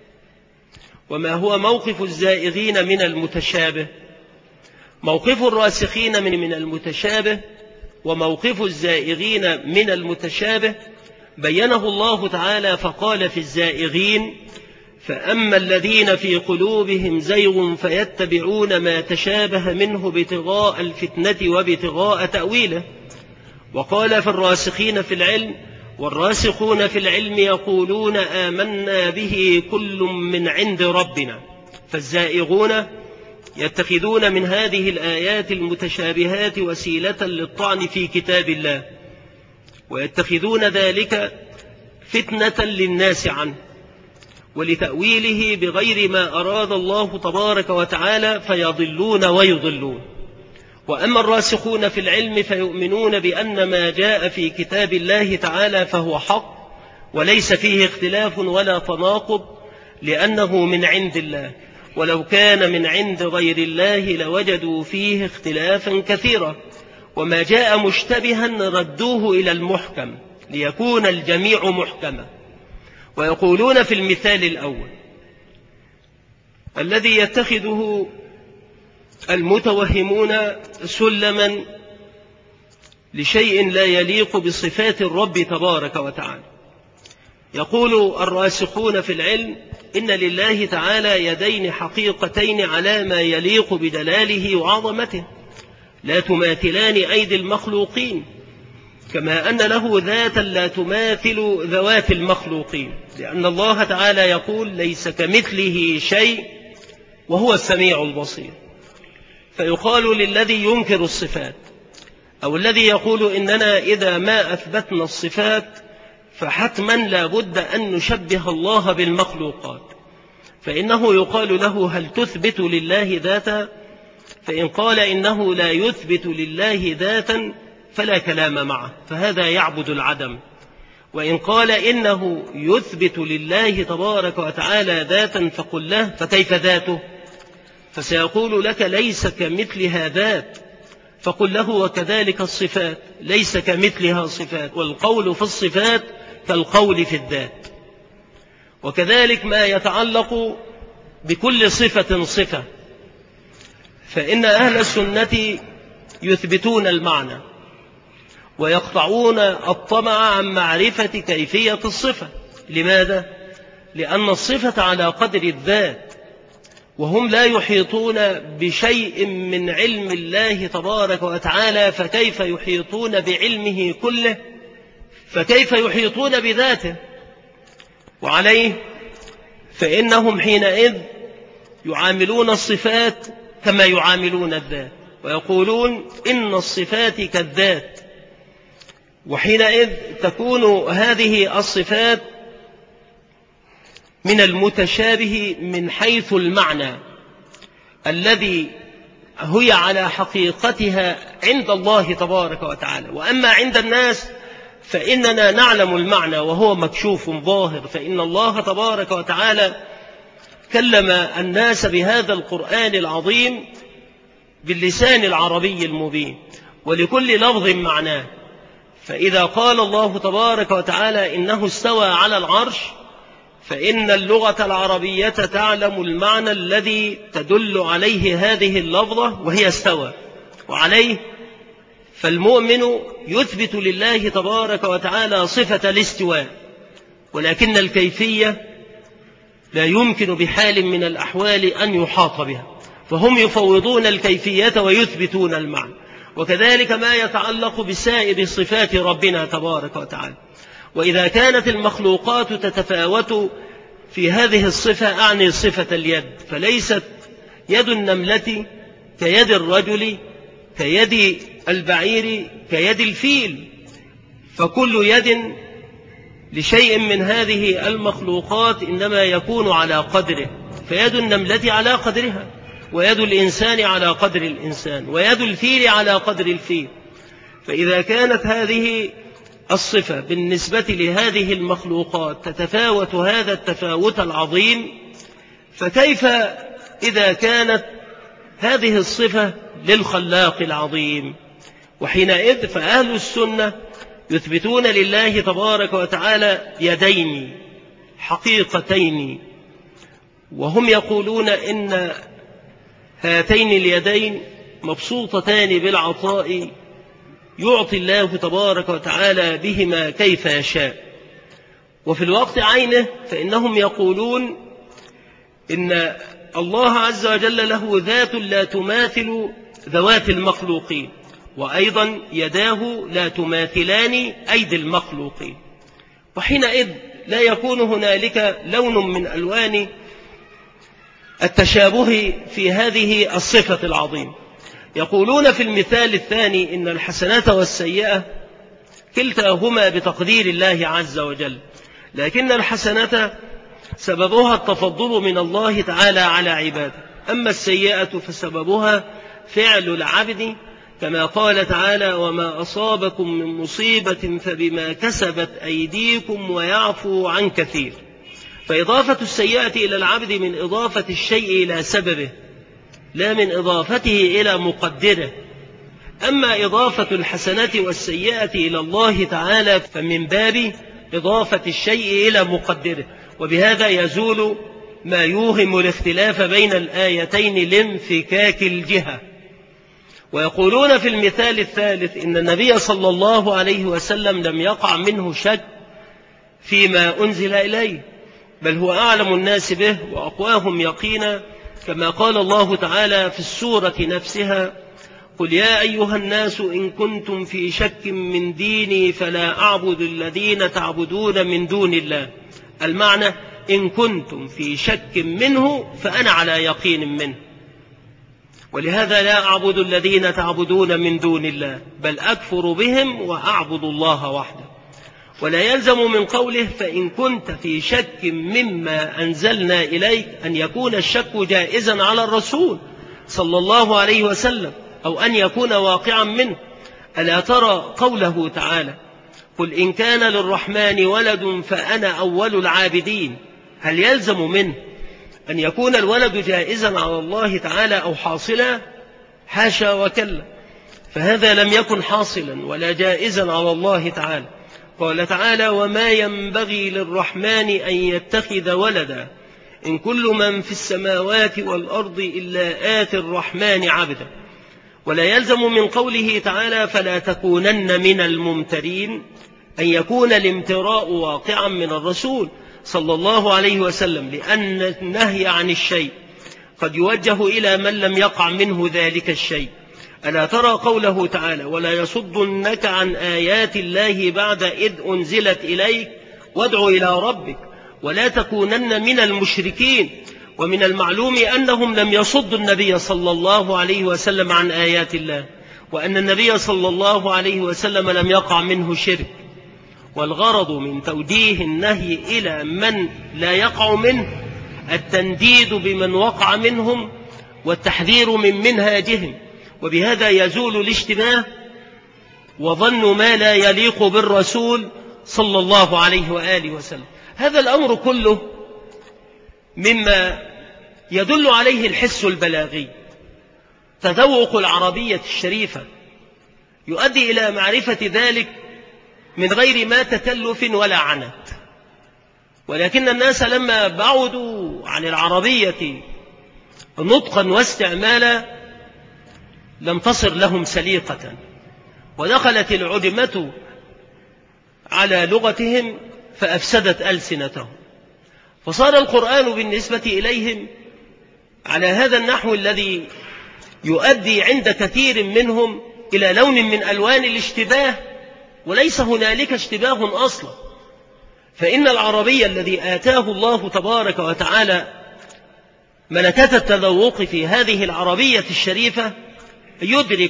وما هو موقف الزائغين من المتشابه؟ موقف الراسخين من المتشابه وموقف الزائغين من المتشابه بينه الله تعالى فقال في الزائغين: فأما الذين في قلوبهم زيغ فيتبعون ما تشابه منه ابتغاء الفتنة وابتغاء تأويله. وقال في الراسخين في العلم: والراسخون في العلم يقولون آمنا به كل من عند ربنا. فالزائغون يتخذون من هذه الآيات المتشابهات وسيلة للطعن في كتاب الله، ويتخذون ذلك فتنة للناس عنه ولتأويله بغير ما أراد الله تبارك وتعالى فيضلون ويضلون. وأما الراسخون في العلم فيؤمنون بأن ما جاء في كتاب الله تعالى فهو حق وليس فيه اختلاف ولا تناقض لأنه من عند الله، ولو كان من عند غير الله لوجدوا فيه اختلافا كثيرا، وما جاء مشتبها ردوه إلى المحكم ليكون الجميع محكما. ويقولون في المثال الأول: الذي يتخذه المتوهمون سلما لشيء لا يليق بصفات الرب تبارك وتعالى. يقول الراسخون في العلم إن لله تعالى يدين حقيقتين على ما يليق بدلاله وعظمته لا تماثلان أيدي المخلوقين، كما أن له ذاتا لا تماثل ذوات المخلوقين، لأن الله تعالى يقول ليس كمثله شيء وهو السميع البصير. فيقال للذي ينكر الصفات أو الذي يقول إننا إذا ما أثبتنا الصفات فحتما لا بد أن نشبه الله بالمخلوقات، فإنه يقال له هل تثبت لله ذاتا؟ فإن قال إنه لا يثبت لله ذاتا فلا كلام معه، فهذا يعبد العدم. وإن قال إنه يثبت لله تبارك وتعالى ذاتا فقل له فكيف ذاته؟ فسيقول لك ليس كمثلها ذات، فقل له وكذلك الصفات ليس كمثلها صفات، والقول في الصفات كالقول في الذات. وكذلك ما يتعلق بكل صفة صفة، فإن أهل السنة يثبتون المعنى ويقطعون الطمع عن معرفة كيفية الصفة. لماذا؟ لأن الصفة على قدر الذات، وهم لا يحيطون بشيء من علم الله تبارك وتعالى، فكيف يحيطون بعلمه كله؟ فكيف يحيطون بذاته؟ وعليه فإنهم حينئذ يعاملون الصفات كما يعاملون الذات، ويقولون إن الصفات كالذات، وحينئذ تكون هذه الصفات من المتشابه من حيث المعنى الذي هي على حقيقتها عند الله تبارك وتعالى. وأما عند الناس فإننا نعلم المعنى وهو مكشوف ظاهر، فإن الله تبارك وتعالى كلم الناس بهذا القرآن العظيم باللسان العربي المبين، ولكل لفظ معناه. فإذا قال الله تبارك وتعالى إنه استوى على العرش، فإن اللغة العربية تعلم المعنى الذي تدل عليه هذه اللفظة وهي استوى، وعليه فالمؤمن يثبت لله تبارك وتعالى صفة الاستواء، ولكن الكيفية لا يمكن بحال من الأحوال أن يحاط بها، فهم يفوضون الكيفية ويثبتون المعنى. وكذلك ما يتعلق بسائر صفات ربنا تبارك وتعالى. وإذا كانت المخلوقات تتفاوت في هذه الصفة، أعني صفة اليد، فليست يد النملة كيد الرجل كيد البعير كيد الفيل، فكل يد لشيء من هذه المخلوقات إنما يكون على قدره، فيد النملة على قدرها، ويد الإنسان على قدر الإنسان، ويد الفيل على قدر الفيل. فإذا كانت هذه الصفة بالنسبة لهذه المخلوقات تتفاوت هذا التفاوت العظيم، فكيف إذا كانت هذه الصفة للخلاق العظيم؟ وحينئذ فأهل السنة يثبتون لله تبارك وتعالى يدين حقيقتين، وهم يقولون إن هاتين اليدين مبسوطتان بالعطاء يعطي الله تبارك وتعالى بهما كيف يشاء. وفي الوقت عينه فإنهم يقولون إن الله عز وجل له ذات لا تماثل ذوات المخلوقين، وأيضا يداه لا تماثلان أيدي المخلوقين، وحينئذ لا يكون هنالك لون من ألوان التشابه في هذه الصفة العظيمة. يقولون في المثال الثاني إن الحسنة والسيئة كلتاهما بتقدير الله عز وجل، لكن الحسنة سببها التفضل من الله تعالى على عباده، أما السيئة فسببها فعل العبد، كما قال تعالى وما أصابكم من مصيبة فبما كسبت أيديكم ويعفو عن كثير. فإضافة السيئة إلى العبد من إضافة الشيء إلى سببه، لا من إضافته إلى مقدره. أما إضافة الحسنة والسيئة إلى الله تعالى فمن باب إضافة الشيء إلى مقدره، وبهذا يزول ما يوهم الاختلاف بين الآيتين لانفكاك الجهة. ويقولون في المثال الثالث إن النبي صلى الله عليه وسلم لم يقع منه شك فيما أنزل إليه، بل هو أعلم الناس به وأقواهم يقينا، كما قال الله تعالى في السورة نفسها: قل يا أيها الناس إن كنتم في شك من ديني فلا أعبد الذين تعبدون من دون الله. المعنى: إن كنتم في شك منه فأنا على يقين منه، ولهذا لا أعبد الذين تعبدون من دون الله، بل أكفر بهم وأعبد الله وحده. ولا يلزم من قوله فإن كنت في شك مما أنزلنا إليك أن يكون الشك جائزا على الرسول صلى الله عليه وسلم، أو أن يكون واقعا منه. ألا ترى قوله تعالى: قل إن كان للرحمن ولد فأنا أول العابدين؟ هل يلزم منه أن يكون الولد جائزا على الله تعالى أو حاصلا؟ حاشا وكلا، فهذا لم يكن حاصلا ولا جائزا على الله تعالى. قال تعالى: وما ينبغي للرحمن أن يتخذ ولدا إن كل من في السماوات والأرض إلا آتي الرحمن عبدا. ولا يلزم من قوله تعالى: فلا تكونن من الممترين أن يكون الامتراء واقعا من الرسول صلى الله عليه وسلم، لأن النهي عن الشيء قد يوجه إلى من لم يقع منه ذلك الشيء. ألا ترى قوله تعالى: ولا يصدنك عن آيات الله بعد إذ أنزلت إليك وادع إلى ربك ولا تكونن من المشركين. ومن المعلوم أنهم لم يصدوا النبي صلى الله عليه وسلم عن آيات الله، وأن النبي صلى الله عليه وسلم لم يقع منه شرك. والغرض من توجيه النهي إلى من لا يقع منه التنديد بمن وقع منهم والتحذير من منهاجهم، وبهذا يزول الاشتباه وظن ما لا يليق بالرسول صلى الله عليه وآله وسلم. هذا الأمر كله مما يدل عليه الحس البلاغي، تذوق العربية الشريفة، يؤدي إلى معرفة ذلك من غير ما تكلف ولا عنت. ولكن الناس لما بعدوا عن العربية نطقا واستعمالا لم تصر لهم سليقة، ودخلت العجمة على لغتهم فأفسدت ألسنتهم، فصار القرآن بالنسبة إليهم على هذا النحو الذي يؤدي عند كثير منهم إلى لون من ألوان الاشتباه، وليس هنالك اشتباه أصلا. فإن العربي الذي آتاه الله تبارك وتعالى ملكة التذوق في هذه العربية الشريفة يدرك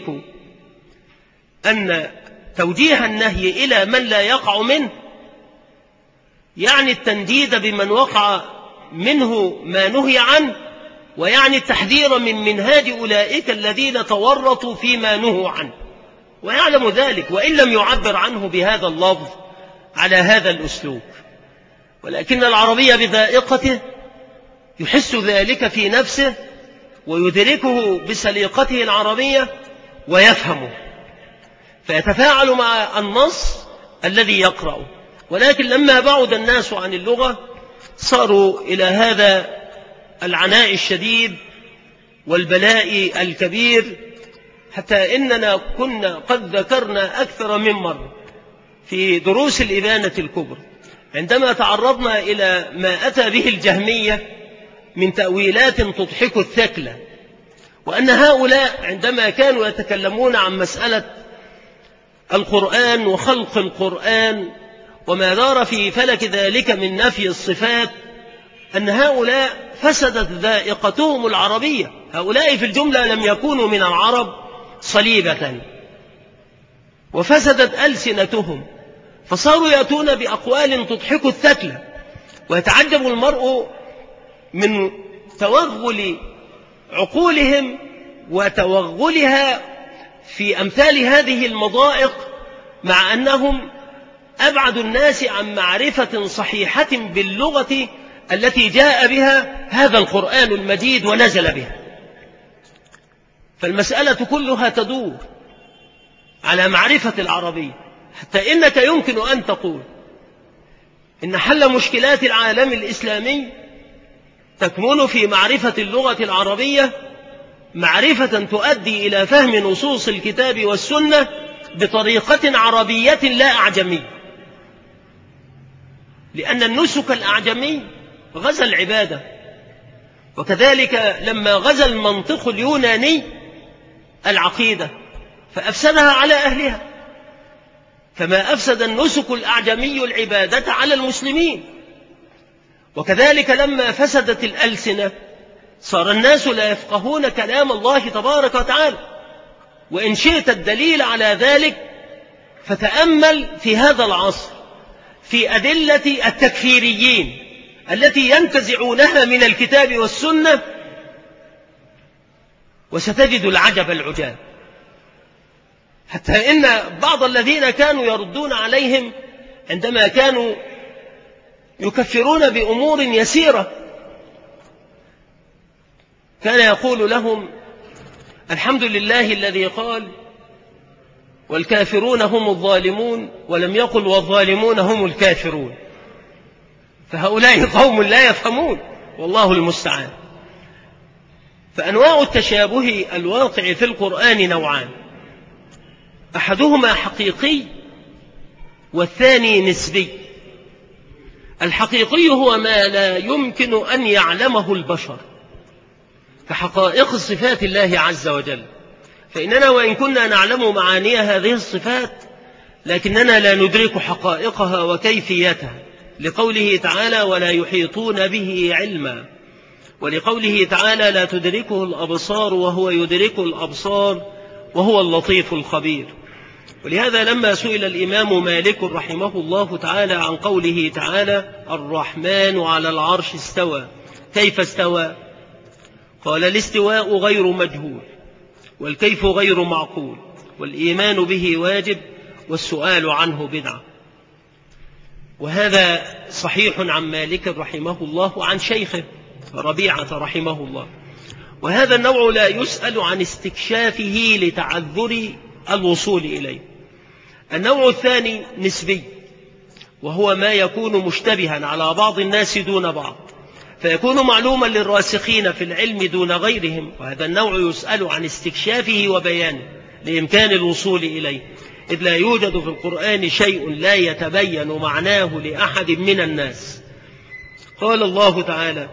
أن توجيه النهي إلى من لا يقع منه يعني التنديد بمن وقع منه ما نهي عنه، ويعني التحذير من منهاج أولئك الذين تورطوا فيما نهوا عنه، ويعلم ذلك وإن لم يعبر عنه بهذا اللفظ على هذا الأسلوب. ولكن العربية بذائقته يحس ذلك في نفسه ويدركه بسليقته العربية ويفهمه، فيتفاعل مع النص الذي يقرأه. ولكن لما بعد الناس عن اللغة صاروا إلى هذا العناء الشديد والبلاء الكبير، حتى إننا كنا قد ذكرنا أكثر من مرة في دروس الإبانة الكبرى عندما تعرضنا إلى ما أتى به الجهمية من تأويلات تضحك الثكلة، وأن هؤلاء عندما كانوا يتكلمون عن مسألة القرآن وخلق القرآن وما دار في فلك ذلك من نفي الصفات، أن هؤلاء فسدت ذائقتهم العربية. هؤلاء في الجملة لم يكونوا من العرب صليبة، وفسدت ألسنتهم، فصاروا يأتون بأقوال تضحك الثكلة، ويتعجب المرء من توغل عقولهم وتوغلها في أمثال هذه المضائق، مع أنهم أبعد الناس عن معرفة صحيحة باللغة التي جاء بها هذا القرآن المجيد ونزل بها. فالمسألة كلها تدور على معرفة العربية، حتى إنك يمكن أن تقول إن حل مشكلات العالم الإسلامي تكمن في معرفة اللغة العربية معرفة تؤدي إلى فهم نصوص الكتاب والسنة بطريقة عربية لا أعجمية، لأن النسك الأعجمي غزا العبادة، وكذلك لما غزا المنطق اليوناني العقيدة فأفسدها على أهلها، كما أفسد النسك الأعجمي العبادة على المسلمين. وكذلك لما فسدت الألسنة صار الناس لا يفقهون كلام الله تبارك وتعالى. وإن شئت الدليل على ذلك فتأمل في هذا العصر في أدلة التكفيريين التي ينتزعونها من الكتاب والسنة، وستجد العجب العجاب، حتى إن بعض الذين كانوا يردون عليهم عندما كانوا يكفرون بأمور يسيرة كان يقول لهم: الحمد لله الذي قال والكافرون هم الظالمون، ولم يقل والظالمون هم الكافرون. فهؤلاء قوم لا يفهمون، والله المستعان. فأنواع التشابه الواقع في القرآن نوعان، أحدهما حقيقي والثاني نسبي. الحقيقي هو ما لا يمكن أن يعلمه البشر كحقائق صفات الله عز وجل، فإننا وإن كنا نعلم معاني هذه الصفات لكننا لا ندرك حقائقها وكيفيتها، لقوله تعالى: ولا يحيطون به علما، ولقوله تعالى: لا تدركه الأبصار وهو يدرك الأبصار وهو اللطيف الخبير. ولهذا لما سئل الإمام مالك رحمه الله تعالى عن قوله تعالى: الرحمن على العرش استوى، كيف استوى؟ قال: الاستواء غير مجهول، والكيف غير معقول، والإيمان به واجب، والسؤال عنه بدعة. وهذا صحيح عن مالك رحمه الله وعن شيخه ربيعة رحمه الله. وهذا النوع لا يسأل عن استكشافه لتعذر الوصول إليه. النوع الثاني نسبي، وهو ما يكون مشتبها على بعض الناس دون بعض، فيكون معلوما للراسخين في العلم دون غيرهم، وهذا النوع يسأل عن استكشافه وبيانه لإمكان الوصول إليه، إذ لا يوجد في القرآن شيء لا يتبين معناه لأحد من الناس. قال الله تعالى: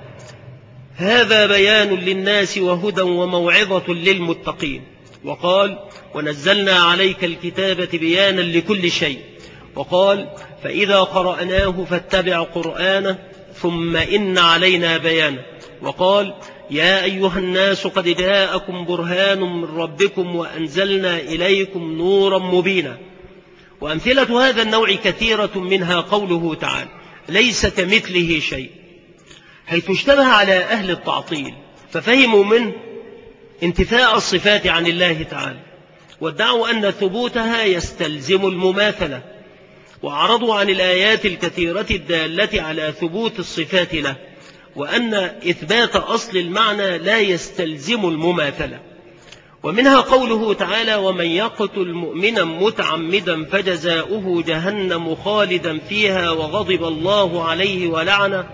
هذا بيان للناس وهدى وموعظة للمتقين. وقال: ونزلنا عليك الكتاب بيانا لكل شيء. وقال: فإذا قرأناه فاتبع قرآنه ثم إن علينا بيانه. وقال: يا أيها الناس قد جاءكم برهان من ربكم وأنزلنا إليكم نورا مبينا. وأمثلة هذا النوع كثيرة، منها قوله تعالى: ليس كمثله شيء، حيث اشتبه على أهل التعطيل ففهموا منه انتفاء الصفات عن الله تعالى، وادعوا أن ثبوتها يستلزم المماثلة، وأعرضوا عن الآيات الكثيرة الدالة على ثبوت الصفات له، وأن إثبات أصل المعنى لا يستلزم المماثلة. ومنها قوله تعالى: ومن يقتل مؤمنا متعمدا فجزاؤه جهنم خالدا فيها وغضب الله عليه ولعنه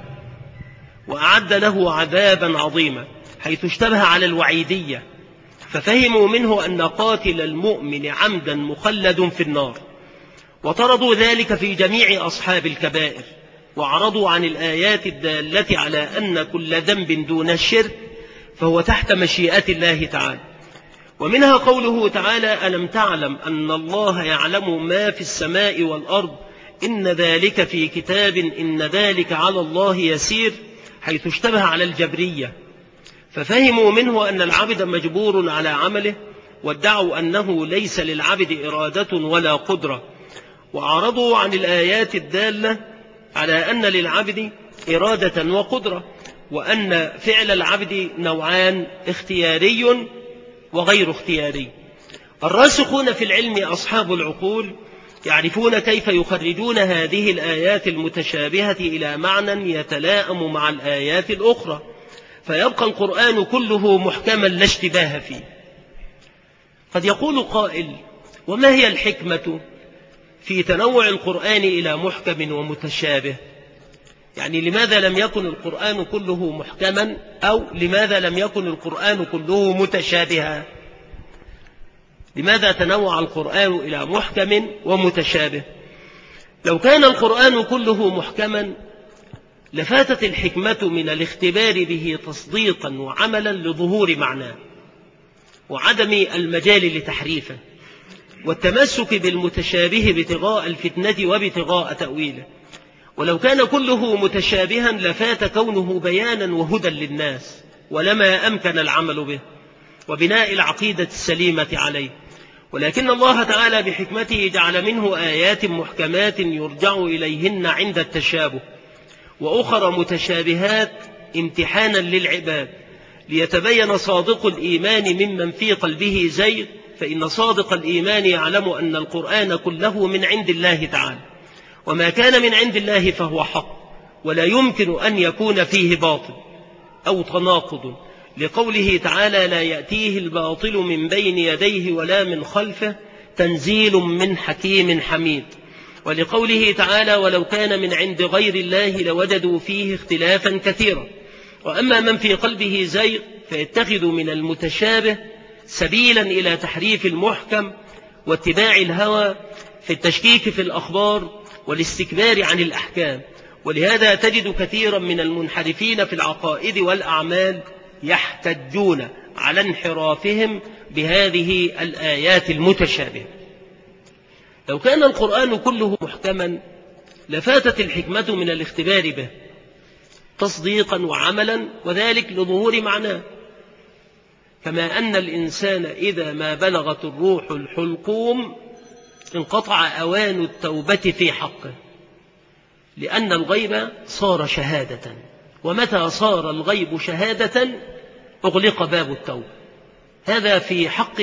وأعد له عذابا عظيما، حيث اشتبه على الوعيدية ففهموا منه أن قاتل المؤمن عمدا مخلد في النار، وطردوا ذلك في جميع أصحاب الكبائر، وأعرضوا عن الآيات الدالة على أن كل ذنب دون الشرك فهو تحت مشيئة الله تعالى. ومنها قوله تعالى: ألم تعلم أن الله يعلم ما في السماء والأرض إن ذلك في كتاب إن ذلك على الله يسير، حيث اشتبه على الجبرية ففهموا منه أن العبد مجبور على عمله، وادعوا أنه ليس للعبد إرادة ولا قدرة، وأعرضوا عن الآيات الدالة على أن للعبد إرادة وقدرة، وأن فعل العبد نوعان: اختياري وغير اختياري. الراسخون في العلم أصحاب العقول يعرفون كيف يخرجون هذه الآيات المتشابهة إلى معنى يتلائم مع الآيات الأخرى، فيبقى القرآن كله محكما لا اشتباه فيه. قد يقول قائل: وما هي الحكمة في تنوع القرآن إلى محكم ومتشابه؟ يعني لماذا لم يكن القرآن كله محكما، أو لماذا لم يكن القرآن كله متشابها؟ لماذا تنوع القرآن إلى محكم ومتشابه؟ لو كان القرآن كله محكما لفاتت الحكمة من الاختبار به تصديقا وعملا لظهور معناه، وعدم المجال لتحريفه، والتمسك بالمتشابه ابتغاء الفتنة وابتغاء تأويله. ولو كان كله متشابها لفات كونه بيانا وهدى للناس، ولما أمكن العمل به وبناء العقيدة السليمة عليه. ولكن الله تعالى بحكمته جعل منه آيات محكمات يرجع إليهن عند التشابه، وأخرى متشابهات امتحانا للعباد ليتبين صادق الإيمان ممن في قلبه زيغ، فإن صادق الإيمان يعلم أن القرآن كله من عند الله تعالى، وما كان من عند الله فهو حق، ولا يمكن أن يكون فيه باطل أو تناقض، لقوله تعالى: لا يأتيه الباطل من بين يديه ولا من خلفه تنزيل من حكيم حميد. ولقوله تعالى: ولو كان من عند غير الله لوجدوا فيه اختلافا كثيرا. وأما من في قلبه زيغ فيتخذ من المتشابه سبيلا إلى تحريف المحكم واتباع الهوى في التشكيك في الأخبار والاستكبار عن الأحكام. ولهذا تجد كثيرا من المنحرفين في العقائد والأعمال يحتجون على انحرافهم بهذه الآيات المتشابهة. لو كان القرآن كله محكما لفاتت الحكمة من الاختبار به تصديقا وعملا، وذلك لظهور معناه. كما أن الإنسان إذا ما بلغت الروح الحلقوم انقطع أوان التوبة في حقه، لأن الغيب صار شهادة، ومتى صار الغيب شهادة أغلق باب التوبة. هذا في حق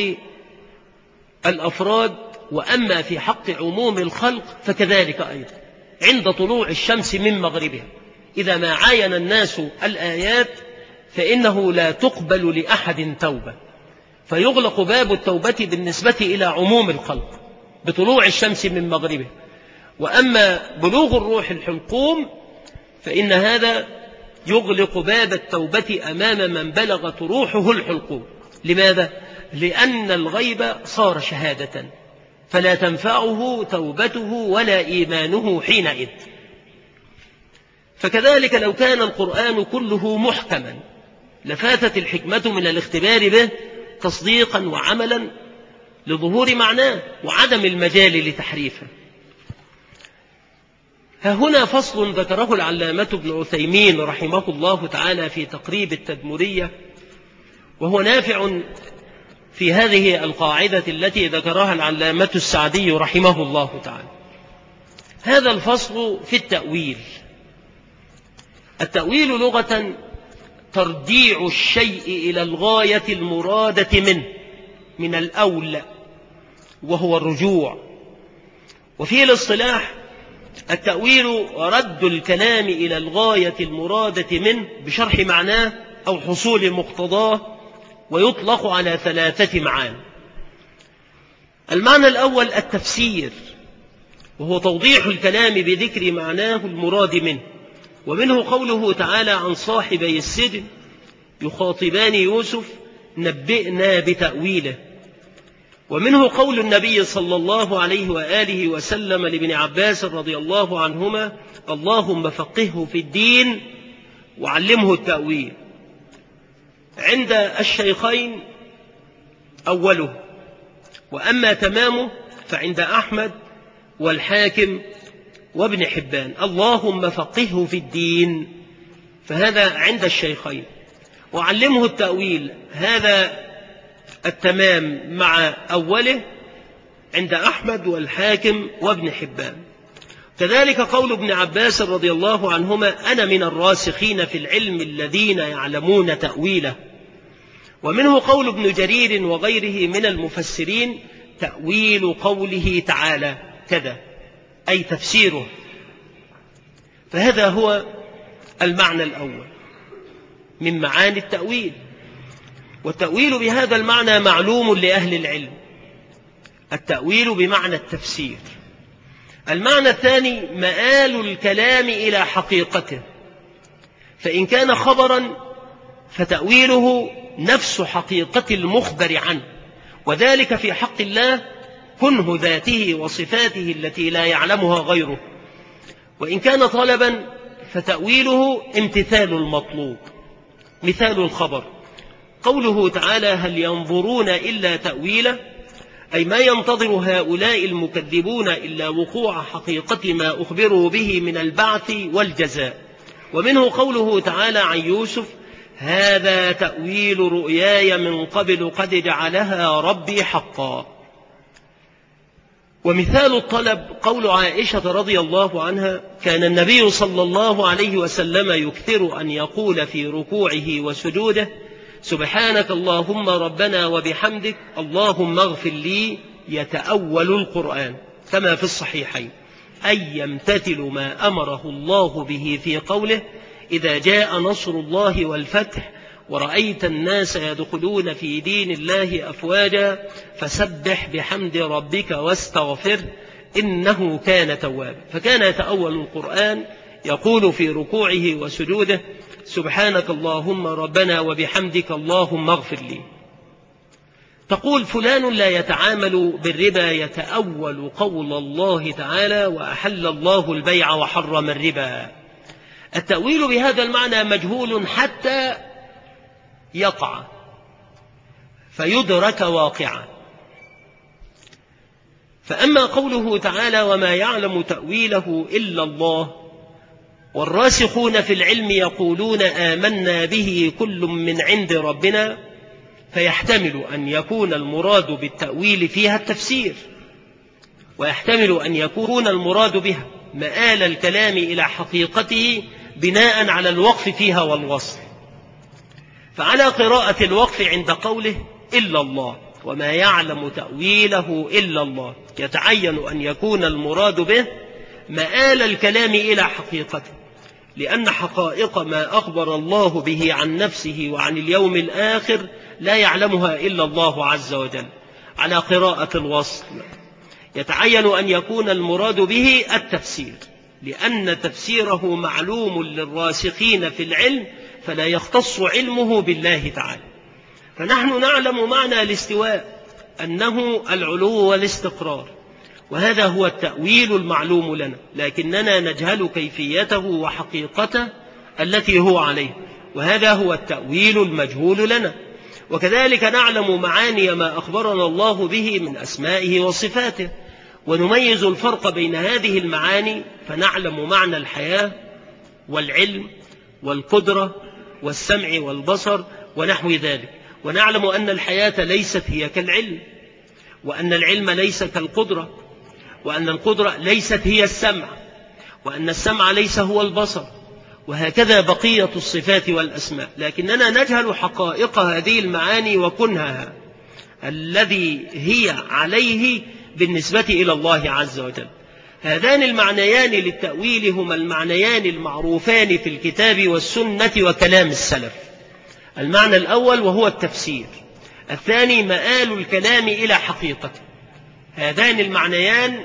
الأفراد، وأما في حق عموم الخلق فكذلك أيضا. عند طلوع الشمس من مغربها إذا ما عاين الناس الآيات فإنه لا تقبل لأحد توبة، فيغلق باب التوبة بالنسبة إلى عموم الخلق بطلوع الشمس من مغربها. وأما بلوغ الروح الحلقوم فإن هذا يغلق باب التوبة أمام من بلغت روحه الحلقوم. لماذا؟ لأن الغيب صار شهادة، فلا تنفعه توبته ولا إيمانه حينئذ. فكذلك لو كان القرآن كله محكما لفاتت الحكمة من الاختبار به تصديقا وعملا لظهور معناه وعدم المجال لتحريفه. ها هنا فصل ذكره العلامة ابن عثيمين رحمه الله تعالى في تقريب التدمرية، وهو نافع في هذه القاعدة التي ذكرها العلامة السعدي رحمه الله تعالى. هذا الفصل في التأويل. التأويل لغة ترجيع الشيء إلى الغاية المرادة منه من الأول، وهو الرجوع. وفي الاصطلاح التأويل رد الكلام إلى الغاية المرادة منه بشرح معناه أو حصول مقتضاه، ويطلق على 3 معاني. المعنى الأول التفسير، وهو توضيح الكلام بذكر معناه المراد منه، ومنه قوله تعالى عن صاحبي السجن يخاطبان يوسف نبئنا بتأويله. ومنه قول النبي صلى الله عليه وآله وسلم لابن عباس رضي الله عنهما اللهم فقهه في الدين وعلمه التأويل. عند الشيخين أوله، وأما تمامه فعند أحمد والحاكم وابن حبان. اللهم فقهه في الدين، فهذا عند الشيخين. وعلمه التأويل، هذا التمام مع أوله عند أحمد والحاكم وابن حبان. كذلك قول ابن عباس رضي الله عنهما أنا من الراسخين في العلم الذين يعلمون تأويله. ومنه قول ابن جرير وغيره من المفسرين تأويل قوله تعالى كذا، أي تفسيره. فهذا هو المعنى الأول من معاني التأويل. والتأويل بهذا المعنى معلوم لأهل العلم. التأويل بمعنى التفسير. المعنى الثاني مآل الكلام إلى حقيقته، فإن كان خبرا فتأويله نفس حقيقة المخبر عنه، وذلك في حق الله كنه ذاته وصفاته التي لا يعلمها غيره. وإن كان طلبا فتأويله امتثال المطلوب. مثال الخبر قوله تعالى: هل ينظرون إلا تأويله، أي ما ينتظر هؤلاء المكذبون إلا وقوع حقيقة ما أخبروا به من البعث والجزاء. ومنه قوله تعالى عن يوسف: هذا تأويل رؤياي من قبل قد جعلها ربي حقا. ومثال الطلب قول عائشة رضي الله عنها: كان النبي صلى الله عليه وسلم يكثر أن يقول في ركوعه وسجوده: سبحانك اللهم ربنا وبحمدك اللهم اغفر لي، يتأول القرآن كما في الصحيحين، أي يمتثل ما أمره الله به في قوله: إذا جاء نصر الله والفتح ورأيت الناس يدخلون في دين الله أفواجا فسبح بحمد ربك واستغفر إنه كان توابا. فكان يتأول القرآن يقول في ركوعه وسجوده: سبحانك اللهم ربنا وبحمدك اللهم اغفر لي. تقول: فلان لا يتعامل بالربا يتأول قول الله تعالى: وأحل الله البيع وحرم الربا. التأويل بهذا المعنى مجهول حتى يقع فيدرك واقعا. فأما قوله تعالى: وما يعلم تأويله إلا الله، والراسخون في العلم يقولون آمنا به كل من عند ربنا، فيحتمل أن يكون المراد بالتأويل فيها التفسير، ويحتمل أن يكون المراد بها مآل الكلام إلى حقيقته بناء على الوقف فيها والوصل. فعلى قراءة الوقف عند قوله إلا الله وما يعلم تأويله إلا الله يتعين أن يكون المراد به مآل الكلام إلى حقيقته، لأن حقائق ما أخبر الله به عن نفسه وعن اليوم الآخر لا يعلمها إلا الله عز وجل. على قراءة الوصل يتعين أن يكون المراد به التفسير، لأن تفسيره معلوم للراسخين في العلم فلا يختص علمه بالله تعالى. فنحن نعلم معنى الاستواء أنه العلو والاستقرار، وهذا هو التأويل المعلوم لنا، لكننا نجهل كيفيته وحقيقته التي هو عليه، وهذا هو التأويل المجهول لنا. وكذلك نعلم معاني ما أخبرنا الله به من أسمائه وصفاته، ونميز الفرق بين هذه المعاني، فنعلم معنى الحياة والعلم والقدرة والسمع والبصر ونحو ذلك، ونعلم أن الحياة ليست هي كالعلم، وأن العلم ليس كالقدرة، وأن القدرة ليست هي السمع، وأن السمع ليس هو البصر، وهكذا بقية الصفات والأسماء. لكننا نجهل حقائق هذه المعاني وكنهها الذي هي عليه بالنسبة إلى الله عز وجل. هذان المعنيان للتأويل هما المعنيان المعروفان في الكتاب والسنة وكلام السلف. المعنى الأول وهو التفسير، الثاني مآل الكلام إلى حقيقته. هذان المعنيان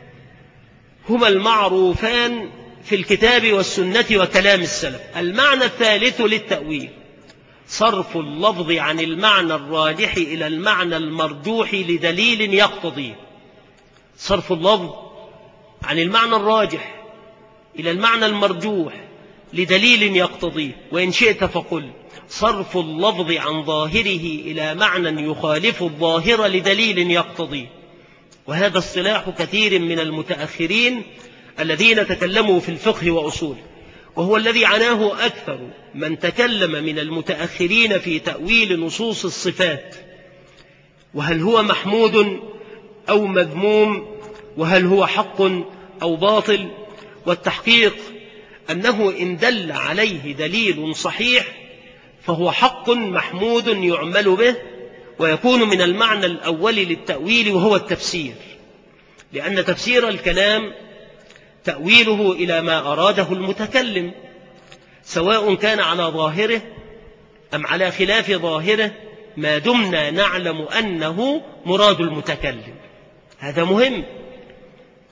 هما المعروفان في الكتاب والسنة وكلام السلف. المعنى الثالث للتأويل صرف اللفظ عن المعنى الراجح إلى المعنى المرجوح لدليل يقتضيه. صرف اللفظ عن المعنى الراجح إلى المعنى المرجوح لدليل يقتضيه. وإن شئت فقل صرف اللفظ عن ظاهره إلى معنى يخالف الظاهر لدليل يقتضيه. وهذا اصطلاح كثير من المتأخرين الذين تكلموا في الفقه وأصوله، وهو الذي عناه أكثر من تكلم من المتأخرين في تأويل نصوص الصفات، وهل هو محمود أو مذموم، وهل هو حق أو باطل. والتحقيق أنه إن دل عليه دليل صحيح فهو حق محمود يعمل به، ويكون من المعنى الأول للتأويل وهو التفسير، لأن تفسير الكلام تأويله إلى ما أراده المتكلم، سواء كان على ظاهره أم على خلاف ظاهره، ما دمنا نعلم أنه مراد المتكلم. هذا مهم.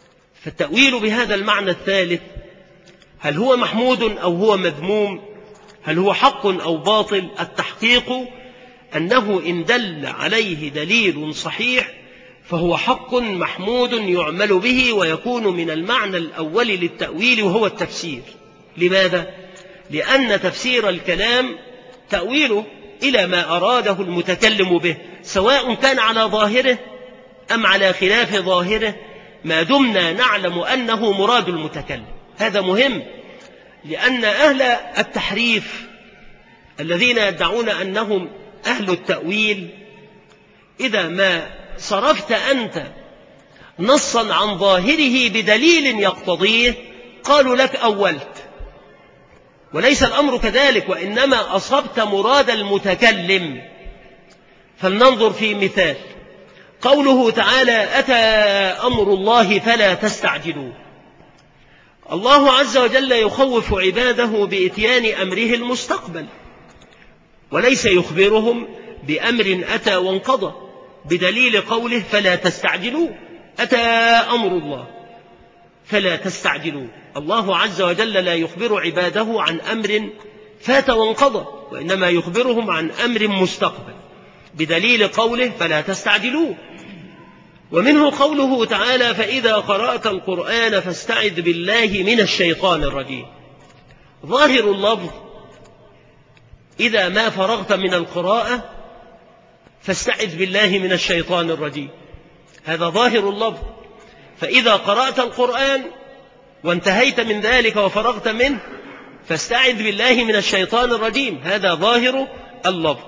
فالتأويل بهذا المعنى الثالث هل هو محمود أو هو مذموم؟ هل هو حق أو باطل؟ التحقيق أنه إن دل عليه دليل صحيح فهو حق محمود يعمل به ويكون من المعنى الأول للتأويل وهو التفسير. لماذا؟ لأن تفسير الكلام تأويله إلى ما أراده المتكلم به، سواء كان على ظاهره أم على خلاف ظاهره، ما دمنا نعلم أنه مراد المتكلم. هذا مهم، لأن أهل التحريف الذين يدعون أنهم أهل التأويل إذا ما صرفت أنت نصا عن ظاهره بدليل يقتضيه قالوا لك أولت، وليس الأمر كذلك، وإنما أصبت مراد المتكلم. فلننظر في مثال قوله تعالى أتى أمر الله فلا تستعجلوه. الله عز وجل يخوف عباده بإتيان أمره المستقبل، وليس يخبرهم بأمر أتى وانقضى، بدليل قوله فلا تستعجلوه. أتى أمر الله فلا تستعجلوه. الله عز وجل لا يخبر عباده عن أمر فات وانقضى، وإنما يخبرهم عن أمر مستقبل بدليل قوله فلا تستعجلوه. ومنه قوله تعالى فإذا قرأت القرآن فاستعذ بالله من الشيطان الرجيم. ظاهر اللفظ إذا ما فرغت من القراءة فاستعذ بالله من الشيطان الرجيم، هذا ظاهر اللفظ. فإذا قرأت القرآن وانتهيت من ذلك وفرغت منه فاستعذ بالله من الشيطان الرجيم، هذا ظاهر اللفظ.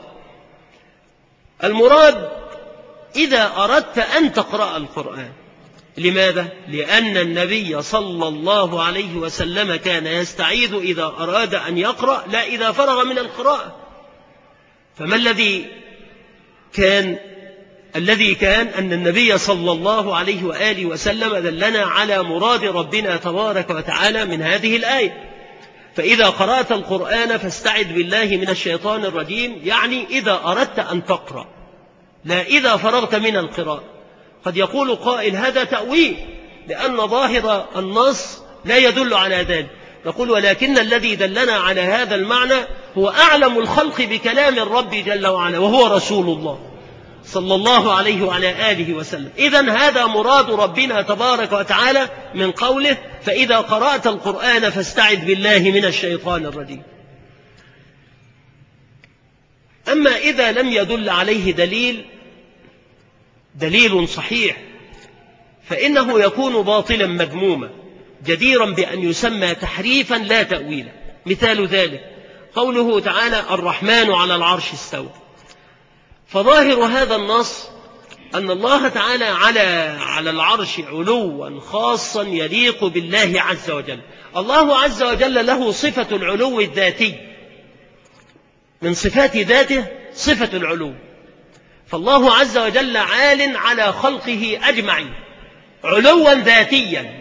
المراد إذا أردت أن تقرأ القرآن. لماذا؟ لأن النبي صلى الله عليه وسلم كان يستعيذ إذا أراد أن يقرأ، لا إذا فرغ من القراءة. فما الذي كان أن النبي صلى الله عليه وآله وسلم دلنا على مراد ربنا تبارك وتعالى من هذه الآية. فإذا قرأت القرآن فاستعذ بالله من الشيطان الرجيم، يعني إذا أردت أن تقرأ، لا إذا فرغت من القراءة. قد يقول قائل هذا تأويل لأن ظاهر النص لا يدل على ذلك. نقول ولكن الذي دلنا على هذا المعنى هو أعلم الخلق بكلام الرب جل وعلا، وهو رسول الله صلى الله عليه وعلى آله وسلم. إذن هذا مراد ربنا تبارك وتعالى من قوله فإذا قرأت القرآن فاستعذ بالله من الشيطان الرجيم. أما إذا لم يدل عليه دليل صحيح فإنه يكون باطلا مذموما جديرا بأن يسمى تحريفا لا تأويلا. مثال ذلك قوله تعالى الرحمن على العرش استوى. فظاهر هذا النص أن الله تعالى على العرش علوا خاصا يليق بالله عز وجل. الله عز وجل له صفة العلو الذاتي، من صفات ذاته صفة العلو، فالله عز وجل عال على خلقه أجمعين علوا ذاتيا.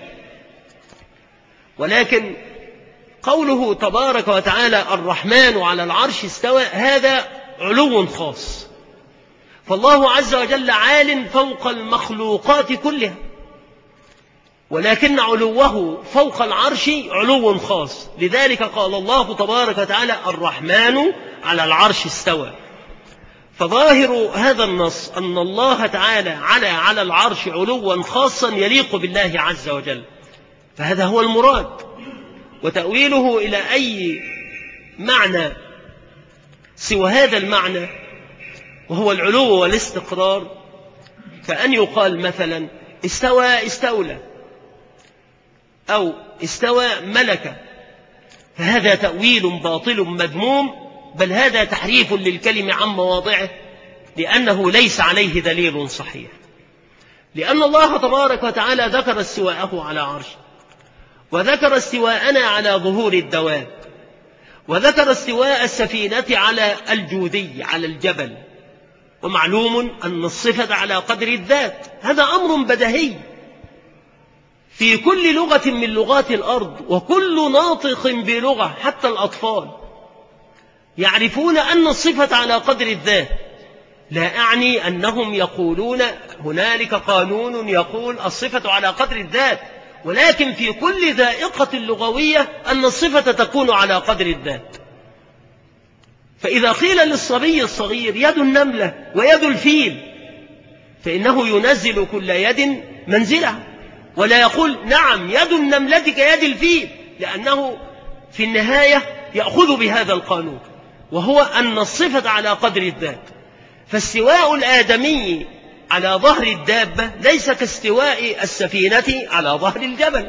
ولكن قوله تبارك وتعالى الرحمن على العرش استوى هذا علو خاص، فالله عز وجل عال فوق المخلوقات كلها، ولكن علوه فوق العرش علو خاص. لذلك قال الله تبارك وتعالى الرحمن على العرش استوى. فظاهر هذا النص أن الله تعالى على العرش علوا خاصا يليق بالله عز وجل، فهذا هو المراد. وتأويله إلى أي معنى سوى هذا المعنى وهو العلو والاستقرار، كأن يقال مثلا استولى أو استوى ملك، فهذا تأويل باطل مذموم، بل هذا تحريف للكلمة عن مواضعه، لأنه ليس عليه دليل صحيح. لأن الله تبارك وتعالى ذكر استواءه على عرشه، وذكر استواءنا على ظهور الدواب، وذكر استواء السفينة على الجودي على الجبل. ومعلوم أن الصفة على قدر الذات، هذا أمر بديهي في كل لغة من لغات الأرض، وكل ناطق بلغة حتى الأطفال يعرفون أن الصفة على قدر الذات. لا أعني أنهم يقولون هنالك قانون يقول الصفة على قدر الذات، ولكن في كل ذائقة لغوية أن الصفة تكون على قدر الذات. فإذا قيل للصبي الصغير يد النملة ويد الفيل فإنه ينزل كل يد منزلها، ولا يقول نعم يد النملة كيد الفيل، لأنه في النهاية يأخذ بهذا القانون، وهو أن الصفة على قدر الذات. فاستواء الآدمي على ظهر الدابة ليس كاستواء السفينة على ظهر الجبل.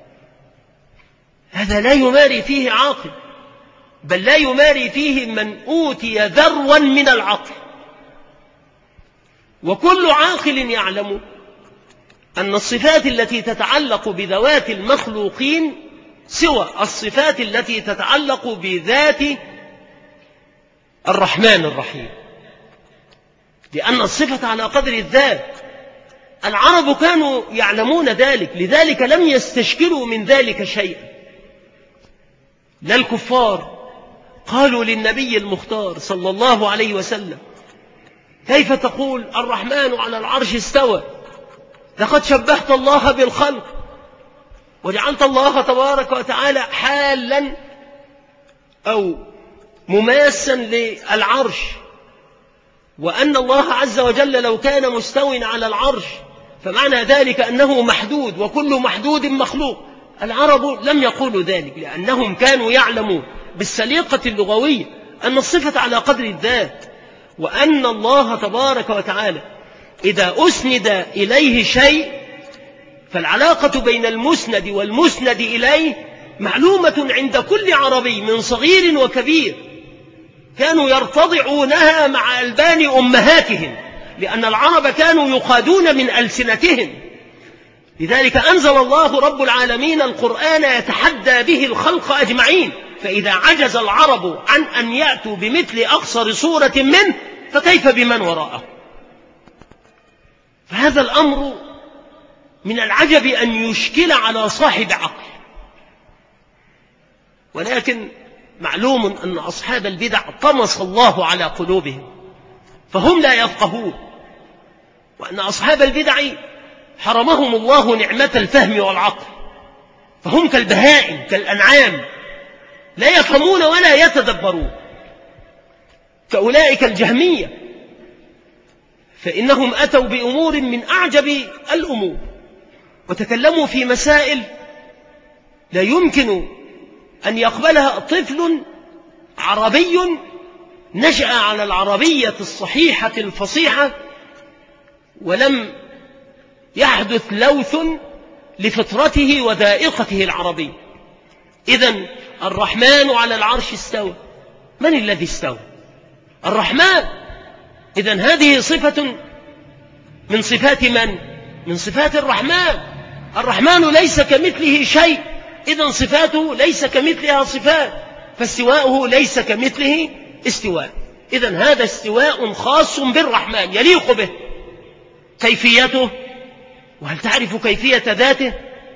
هذا لا يماري فيه عاقل، بل لا يماري فيه من أوتي ذروا من العقل. وكل عاقل يعلم أن الصفات التي تتعلق بذوات المخلوقين سوى الصفات التي تتعلق بذات الرحمن الرحيم، لأن الصفة على قدر الذات. العرب كانوا يعلمون ذلك، لذلك لم يستشكلوا من ذلك شيئا. لا الكفار قالوا للنبي المختار صلى الله عليه وسلم كيف تقول الرحمن على العرش استوى؟ لقد شبهت الله بالخلق وجعلت الله تبارك وتعالى حالا أو مماسا للعرش، وأن الله عز وجل لو كان مستوٍ على العرش فمعنى ذلك أنه محدود، وكل محدود مخلوق. العرب لم يقولوا ذلك، لأنهم كانوا يعلمون بالسليقة اللغوية أن الصفة على قدر الذات، وأن الله تبارك وتعالى إذا أسند إليه شيء فالعلاقة بين المسند والمسند إليه معلومة عند كل عربي من صغير وكبير. كانوا يرتضعونها مع ألبان أمهاتهم، لأن العرب كانوا يقادون من ألسنتهم. لذلك أنزل الله رب العالمين القرآن يتحدى به الخلق أجمعين، فإذا عجز العرب عن أن يأتوا بمثل أقصر صورة منه فكيف بمن وراءه؟ فهذا الأمر من العجب أن يشكل على صاحب عقل. ولكن معلوم أن أصحاب البدع طمس الله على قلوبهم فهم لا يفقهون، وأن أصحاب البدع حرمهم الله نعمة الفهم والعقل، فهم كالبهائم كالأنعام لا يفهمون ولا يتدبرون، كأولئك الجهمية، فإنهم أتوا بأمور من أعجب الأمور وتكلموا في مسائل لا يمكن أن يقبلها طفل عربي نشأ على العربية الصحيحة الفصيحة ولم يحدث لوث لفطرته وذائقته العربية. إذن الرحمن على العرش استوى. من الذي استوى؟ الرحمن. إذن هذه صفة من صفات من؟ من صفات الرحمن. الرحمن ليس كمثله شيء، إذن صفاته ليس كمثلها صفات، فاستواؤه ليس كمثله استواء. إذن هذا استواء خاص بالرحمن يليق به. كيفيته؟ وهل تعرف كيفية ذاته؟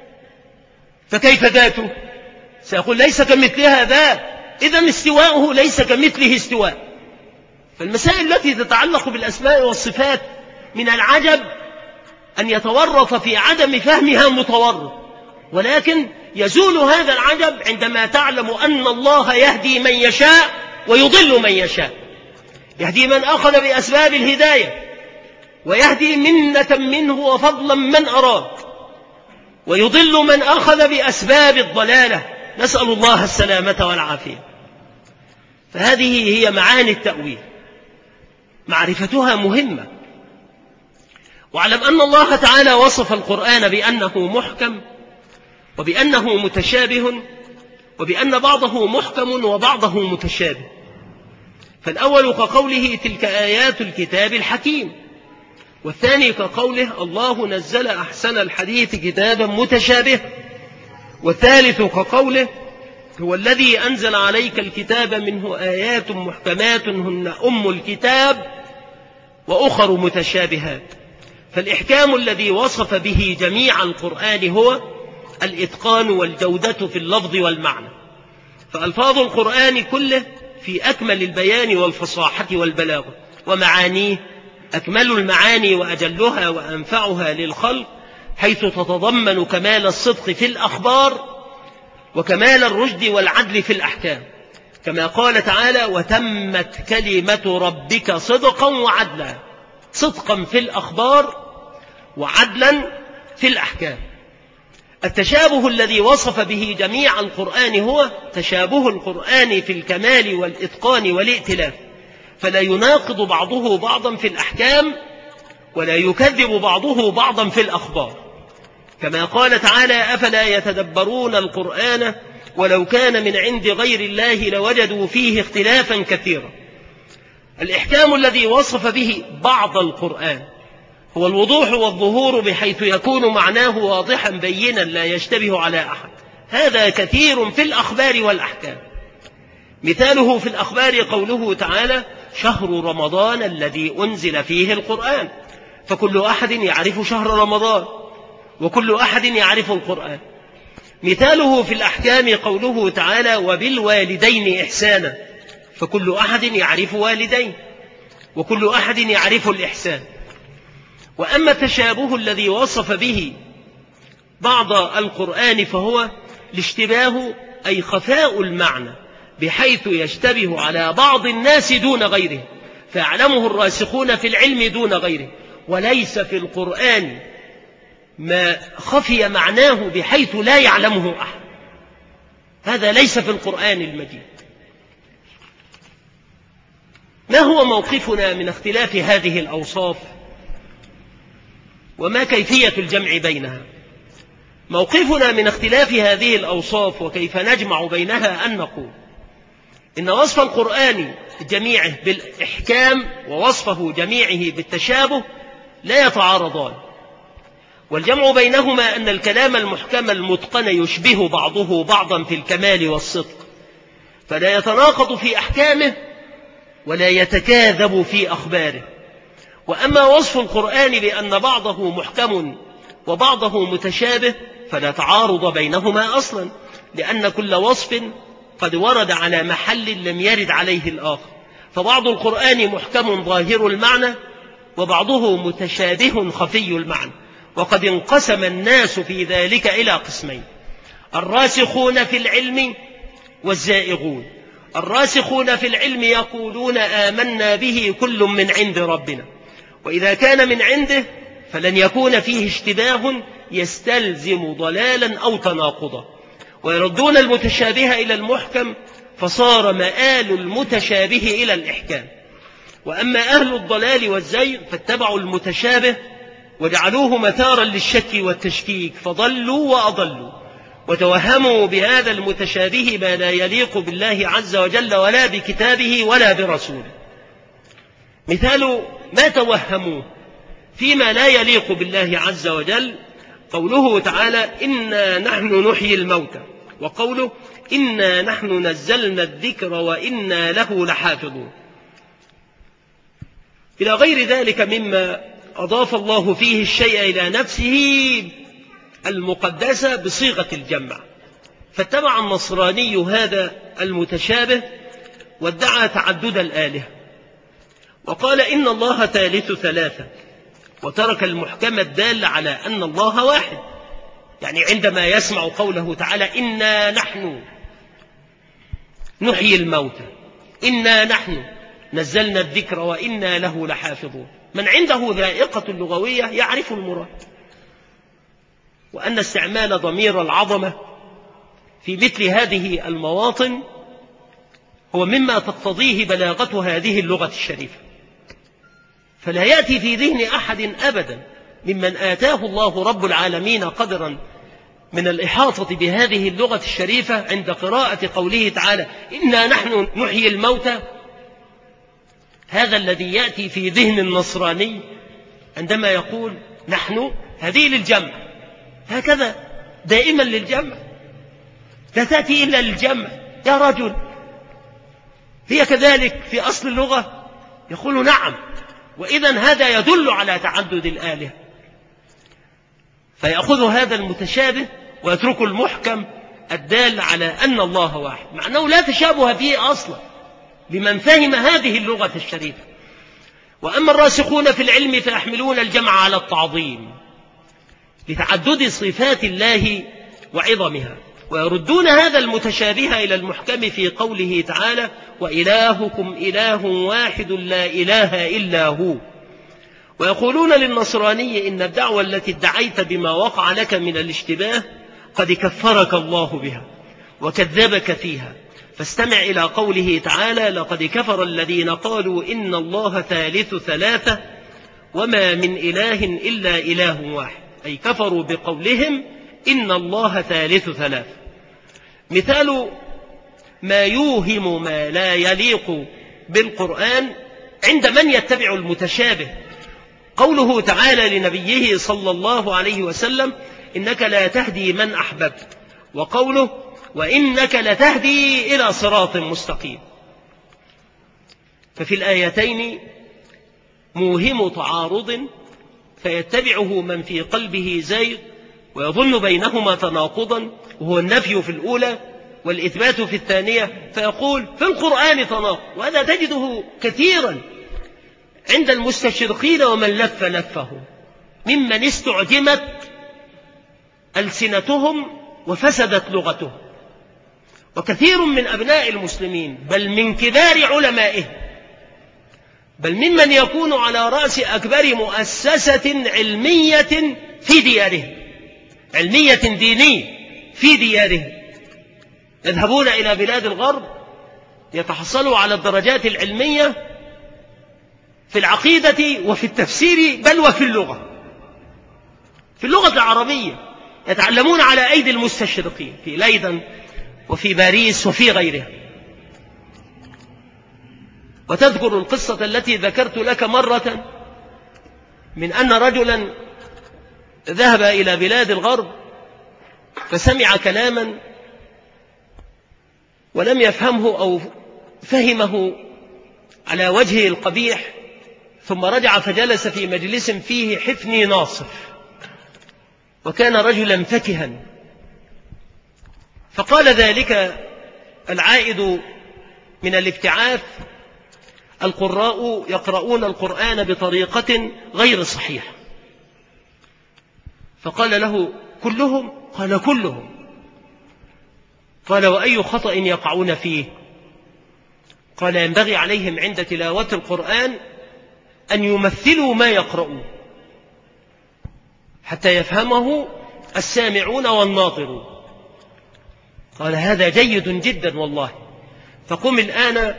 فكيف ذاته؟ سيقول ليس كمثلها ذات، إذن استواؤه ليس كمثله استواء. فالمسائل التي تتعلق بالأسماء والصفات من العجب أن يتورط في عدم فهمها متورط، ولكن يزول هذا العجب عندما تعلم أن الله يهدي من يشاء ويضل من يشاء. يهدي من أخذ بأسباب الهداية، ويهدي منة منه وفضلا من أراد، ويضل من أخذ بأسباب الضلالة. نسأل الله السلامة والعافية. فهذه هي معاني التأويل، معرفتها مهمة. واعلم أن الله تعالى وصف القرآن بأنه محكم وبأنه متشابه، وبأن بعضه محكم وبعضه متشابه. فالأول كقوله تلك آيات الكتاب الحكيم، والثاني كقوله الله نزل أحسن الحديث كتابا متشابه، والثالث كقوله هو الذي أنزل عليك الكتاب منه آيات محكمات هن أم الكتاب وأخر متشابهات. فالإحكام الذي وصف به جميع القرآن هو الإتقان والجودة في اللفظ والمعنى. فألفاظ القرآن كله في أكمل البيان والفصاحة والبلاغة، ومعانيه أكمل المعاني وأجلها وأنفعها للخلق، حيث تتضمن كمال الصدق في الأخبار وكمال الرشد والعدل في الأحكام، كما قال تعالى: وتمت كلمة ربك صدقا وعدلا، صدقا في الأخبار وعدلا في الأحكام. التشابه الذي وصف به جميع القرآن هو تشابه القرآن في الكمال والإتقان والائتلاف، فلا يناقض بعضه بعضا في الأحكام ولا يكذب بعضه بعضا في الأخبار، كما قال تعالى: أفلا يتدبرون القرآن ولو كان من عند غير الله لوجدوا فيه اختلافا كثيرا. الإحكام الذي وصف به بعض القرآن هو الوضوح والظهور، بحيث يكون معناه واضحا بينا لا يشتبه على أحد. هذا كثير في الأخبار والأحكام. مثاله في الأخبار قوله تعالى: شهر رمضان الذي أنزل فيه القرآن، فكل أحد يعرف شهر رمضان وكل أحد يعرف القرآن. مثاله في الأحكام قوله تعالى: وبالوالدين إحسانا، فكل أحد يعرف والدين وكل أحد يعرف الإحسان. وأما التشابه الذي وصف به بعض القرآن فهو الاشتباه، أي خفاء المعنى، بحيث يشتبه على بعض الناس دون غيره، فيعلمه الراسخون في العلم دون غيره، وليس في القرآن ما خفي معناه بحيث لا يعلمه أحد. هذا ليس في القرآن المجيد. ما هو موقفنا من اختلاف هذه الأوصاف وما كيفية الجمع بينها؟ موقفنا من اختلاف هذه الأوصاف وكيف نجمع بينها أن نقول إن وصف القرآن جميعه بالإحكام ووصفه جميعه بالتشابه لا يتعارضان، والجمع بينهما أن الكلام المحكم المتقن يشبه بعضه بعضا في الكمال والصدق، فلا يتناقض في أحكامه ولا يتكاذب في أخباره. وأما وصف القرآن بأن بعضه محكم وبعضه متشابه فلا تعارض بينهما أصلا، لأن كل وصف قد ورد على محل لم يرد عليه الآخر، فبعض القرآن محكم ظاهر المعنى وبعضه متشابه خفي المعنى. وقد انقسم الناس في ذلك إلى قسمين: الراسخون في العلم والزائغون. الراسخون في العلم يقولون آمنا به كل من عند ربنا، وإذا كان من عنده فلن يكون فيه اشتباه يستلزم ضلالا أو تناقضا، ويردون المتشابه إلى المحكم، فصار مآل المتشابه إلى الإحكام. وأما أهل الضلال والزيغ فاتبعوا المتشابه وجعلوه مثارا للشك والتشكيك، فضلوا وأضلوا وتوهموا بهذا المتشابه ما لا يليق بالله عز وجل ولا بكتابه ولا برسوله. مثال ما توهموه فيما لا يليق بالله عز وجل قوله تعالى: إنا نحن نحيي الموتى، وقوله: إنا نحن نزلنا الذكر وإنا له لحافظون، إلى غير ذلك مما أضاف الله فيه الشيء إلى نفسه المقدسة بصيغة الجمع. فاتبع النصراني هذا المتشابه وادعى تعدد الآلهة وقال إن الله ثالث ثلاثة، وترك المحكم الدال على أن الله واحد. يعني عندما يسمع قوله تعالى: إنا نحن نحيي الموتى، إنا نحن نزلنا الذكر وإنا له لحافظون، من عنده ذائقة لغوية يعرف المراد، وأن استعمال ضمير العظمة في مثل هذه المواطن هو مما تقتضيه بلاغة هذه اللغة الشريفة. فلا يأتي في ذهن أحد أبدا ممن آتاه الله رب العالمين قدرا من الإحاطة بهذه اللغة الشريفة عند قراءة قوله تعالى: إنا نحن نحيي الموتى، هذا الذي يأتي في ذهن النصراني عندما يقول نحن، هذه للجمع، هكذا دائما للجمع، لا تأتي إلا للجمع يا رجل. هي كذلك في أصل اللغة، يقول نعم، وإذن هذا يدل على تعدد الآلهة. فيأخذ هذا المتشابه ويترك المحكم الدال على أن الله واحد، مع أنه لا تشابه فيه أصلا لمن فهم هذه اللغة الشريفة. وأما الراسخون في العلم فيحملون الجمع على التعظيم، لتعدد صفات الله وعظمها، ويردون هذا المتشابه إلى المحكم في قوله تعالى: وإلهكم إله واحد لا إله إلا هو. ويقولون للنصراني: إن الدعوة التي ادعيت بما وقع لك من الاشتباه قد كفرك الله بها وكذبك فيها، فاستمع إلى قوله تعالى: لقد كفر الذين قالوا إن الله ثالث ثلاثة وما من إله إلا إله واحد، أي كفروا بقولهم إن الله ثالث ثلاثة. مثال ما يوهم ما لا يليق بالقرآن عند من يتبع المتشابه قوله تعالى لنبيه صلى الله عليه وسلم: إنك لا تهدي من أحببت، وقوله: وإنك لتهدي إلى صراط مستقيم. ففي الآيتين موهم تعارض فيتبعه من في قلبه زيغ ويظن بينهما تناقضا، وهو النفي في الأولى والإثبات في الثانية، فيقول في القرآن تناقض. وهذا تجده كثيرا عند المستشرقين ومن لف لفه، ممن استعجمت ألسنتهم وفسدت لغتهم. وكثير من أبناء المسلمين بل من كبار علمائهم بل ممن يكون على رأس أكبر مؤسسة علمية في ديارهم، علمية دينية في ديارهم، يذهبون إلى بلاد الغرب يتحصلوا على الدرجات العلمية في العقيدة وفي التفسير بل وفي اللغة، في اللغة العربية يتعلمون على أيدي المستشرقين في ليدن وفي باريس وفي غيرها. وتذكر القصة التي ذكرت لك مرة من أن رجلا ذهب إلى بلاد الغرب فسمع كلاما ولم يفهمه أو فهمه على وجهه القبيح، ثم رجع فجلس في مجلس فيه حفني ناصف، وكان رجلا فكها. فقال ذلك العائد من الابتعاث: القراء يقرؤون القرآن بطريقة غير صحيحة. فقال له: كلهم؟ قال: كلهم. قال: وأي خطأ يقعون فيه؟ قال: ينبغي عليهم عند تلاوة القرآن أن يمثلوا ما يقرؤون حتى يفهمه السامعون والناظرون. قال: هذا جيد جدا والله، فقم الآن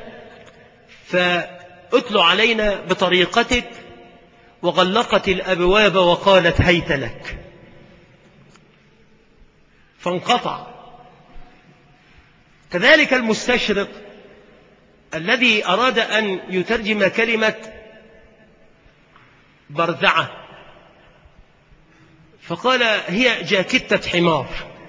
فأتل علينا بطريقتك. وغلقت الأبواب وقالت: هيت لك. فانقطع. كذلك المستشرق الذي أراد أن يترجم كلمة برذعة فقال: هي جاكيتة حمار،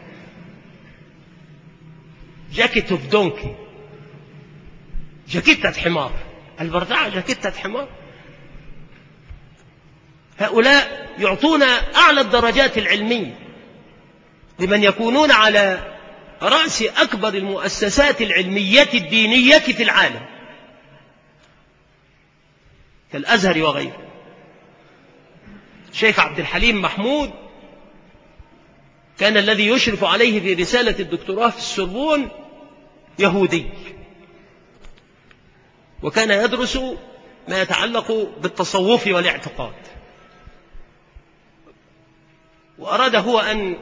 جاكيت اوف دونكي، جاكيتة حمار. البرذعة جاكيتة حمار. هؤلاء يعطون أعلى الدرجات العلمية لمن يكونون على رأس أكبر المؤسسات العلمية الدينية في العالم كالأزهر وغيره. الشيخ عبد الحليم محمود كان الذي يشرف عليه في رسالة الدكتوراه في السوربون يهودي، وكان يدرس ما يتعلق بالتصوف والاعتقاد، وأراد هو أن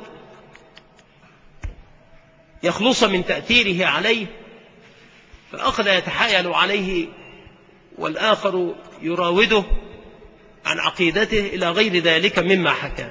يخلص من تأثيره عليه، فأخذ يتحايل عليه والآخر يراوده عن عقيدته إلى غير ذلك مما حكى.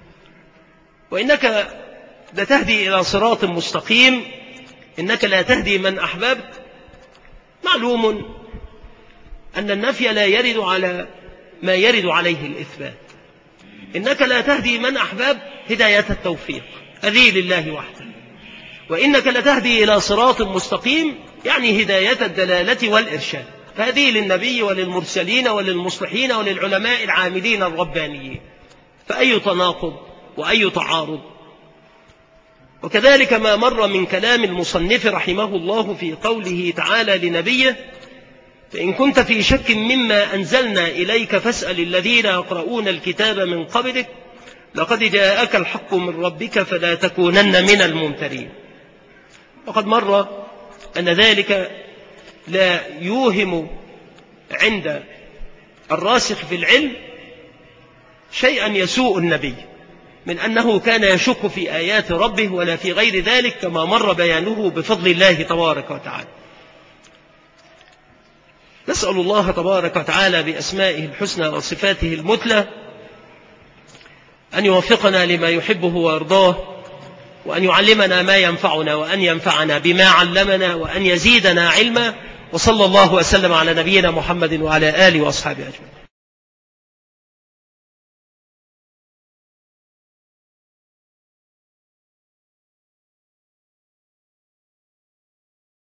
وإنك لتهدي إلى صراط مستقيم، إنك لا تهدي من أحببت. معلوم أن النفي لا يرد على ما يرد عليه الإثبات. إنك لا تهدي من أحببت هداية التوفيق، هذه لله وحده. وإنك لتهدي إلى صراط مستقيم يعني هداية الدلالة والإرشاد، فهذه للنبي وللمرسلين وللمصلحين وللعلماء العاملين الربانيين. فأي تناقض وأي تعارض؟ وكذلك ما مر من كلام المصنف رحمه الله في قوله تعالى لنبيه: فإن كنت في شك مما أنزلنا إليك فاسأل الذين يقرؤون الكتاب من قبلك لقد جاءك الحق من ربك فلا تكونن من الممترين. وقد مر أن ذلك لا يوهم عند الراسخ في العلم شيئا يسوء النبي من أنه كان يشك في آيات ربه ولا في غير ذلك، كما مر بيانه بفضل الله تبارك وتعالى. نسأل الله تبارك وتعالى بأسمائه الحسنى وصفاته المثلى أن يوفقنا لما يحبه ويرضاه، وأن يعلمنا ما ينفعنا، وأن ينفعنا بما علمنا، وأن يزيدنا علما. وصلى الله وسلم على نبينا محمد وعلى آله وأصحابه أجمعين.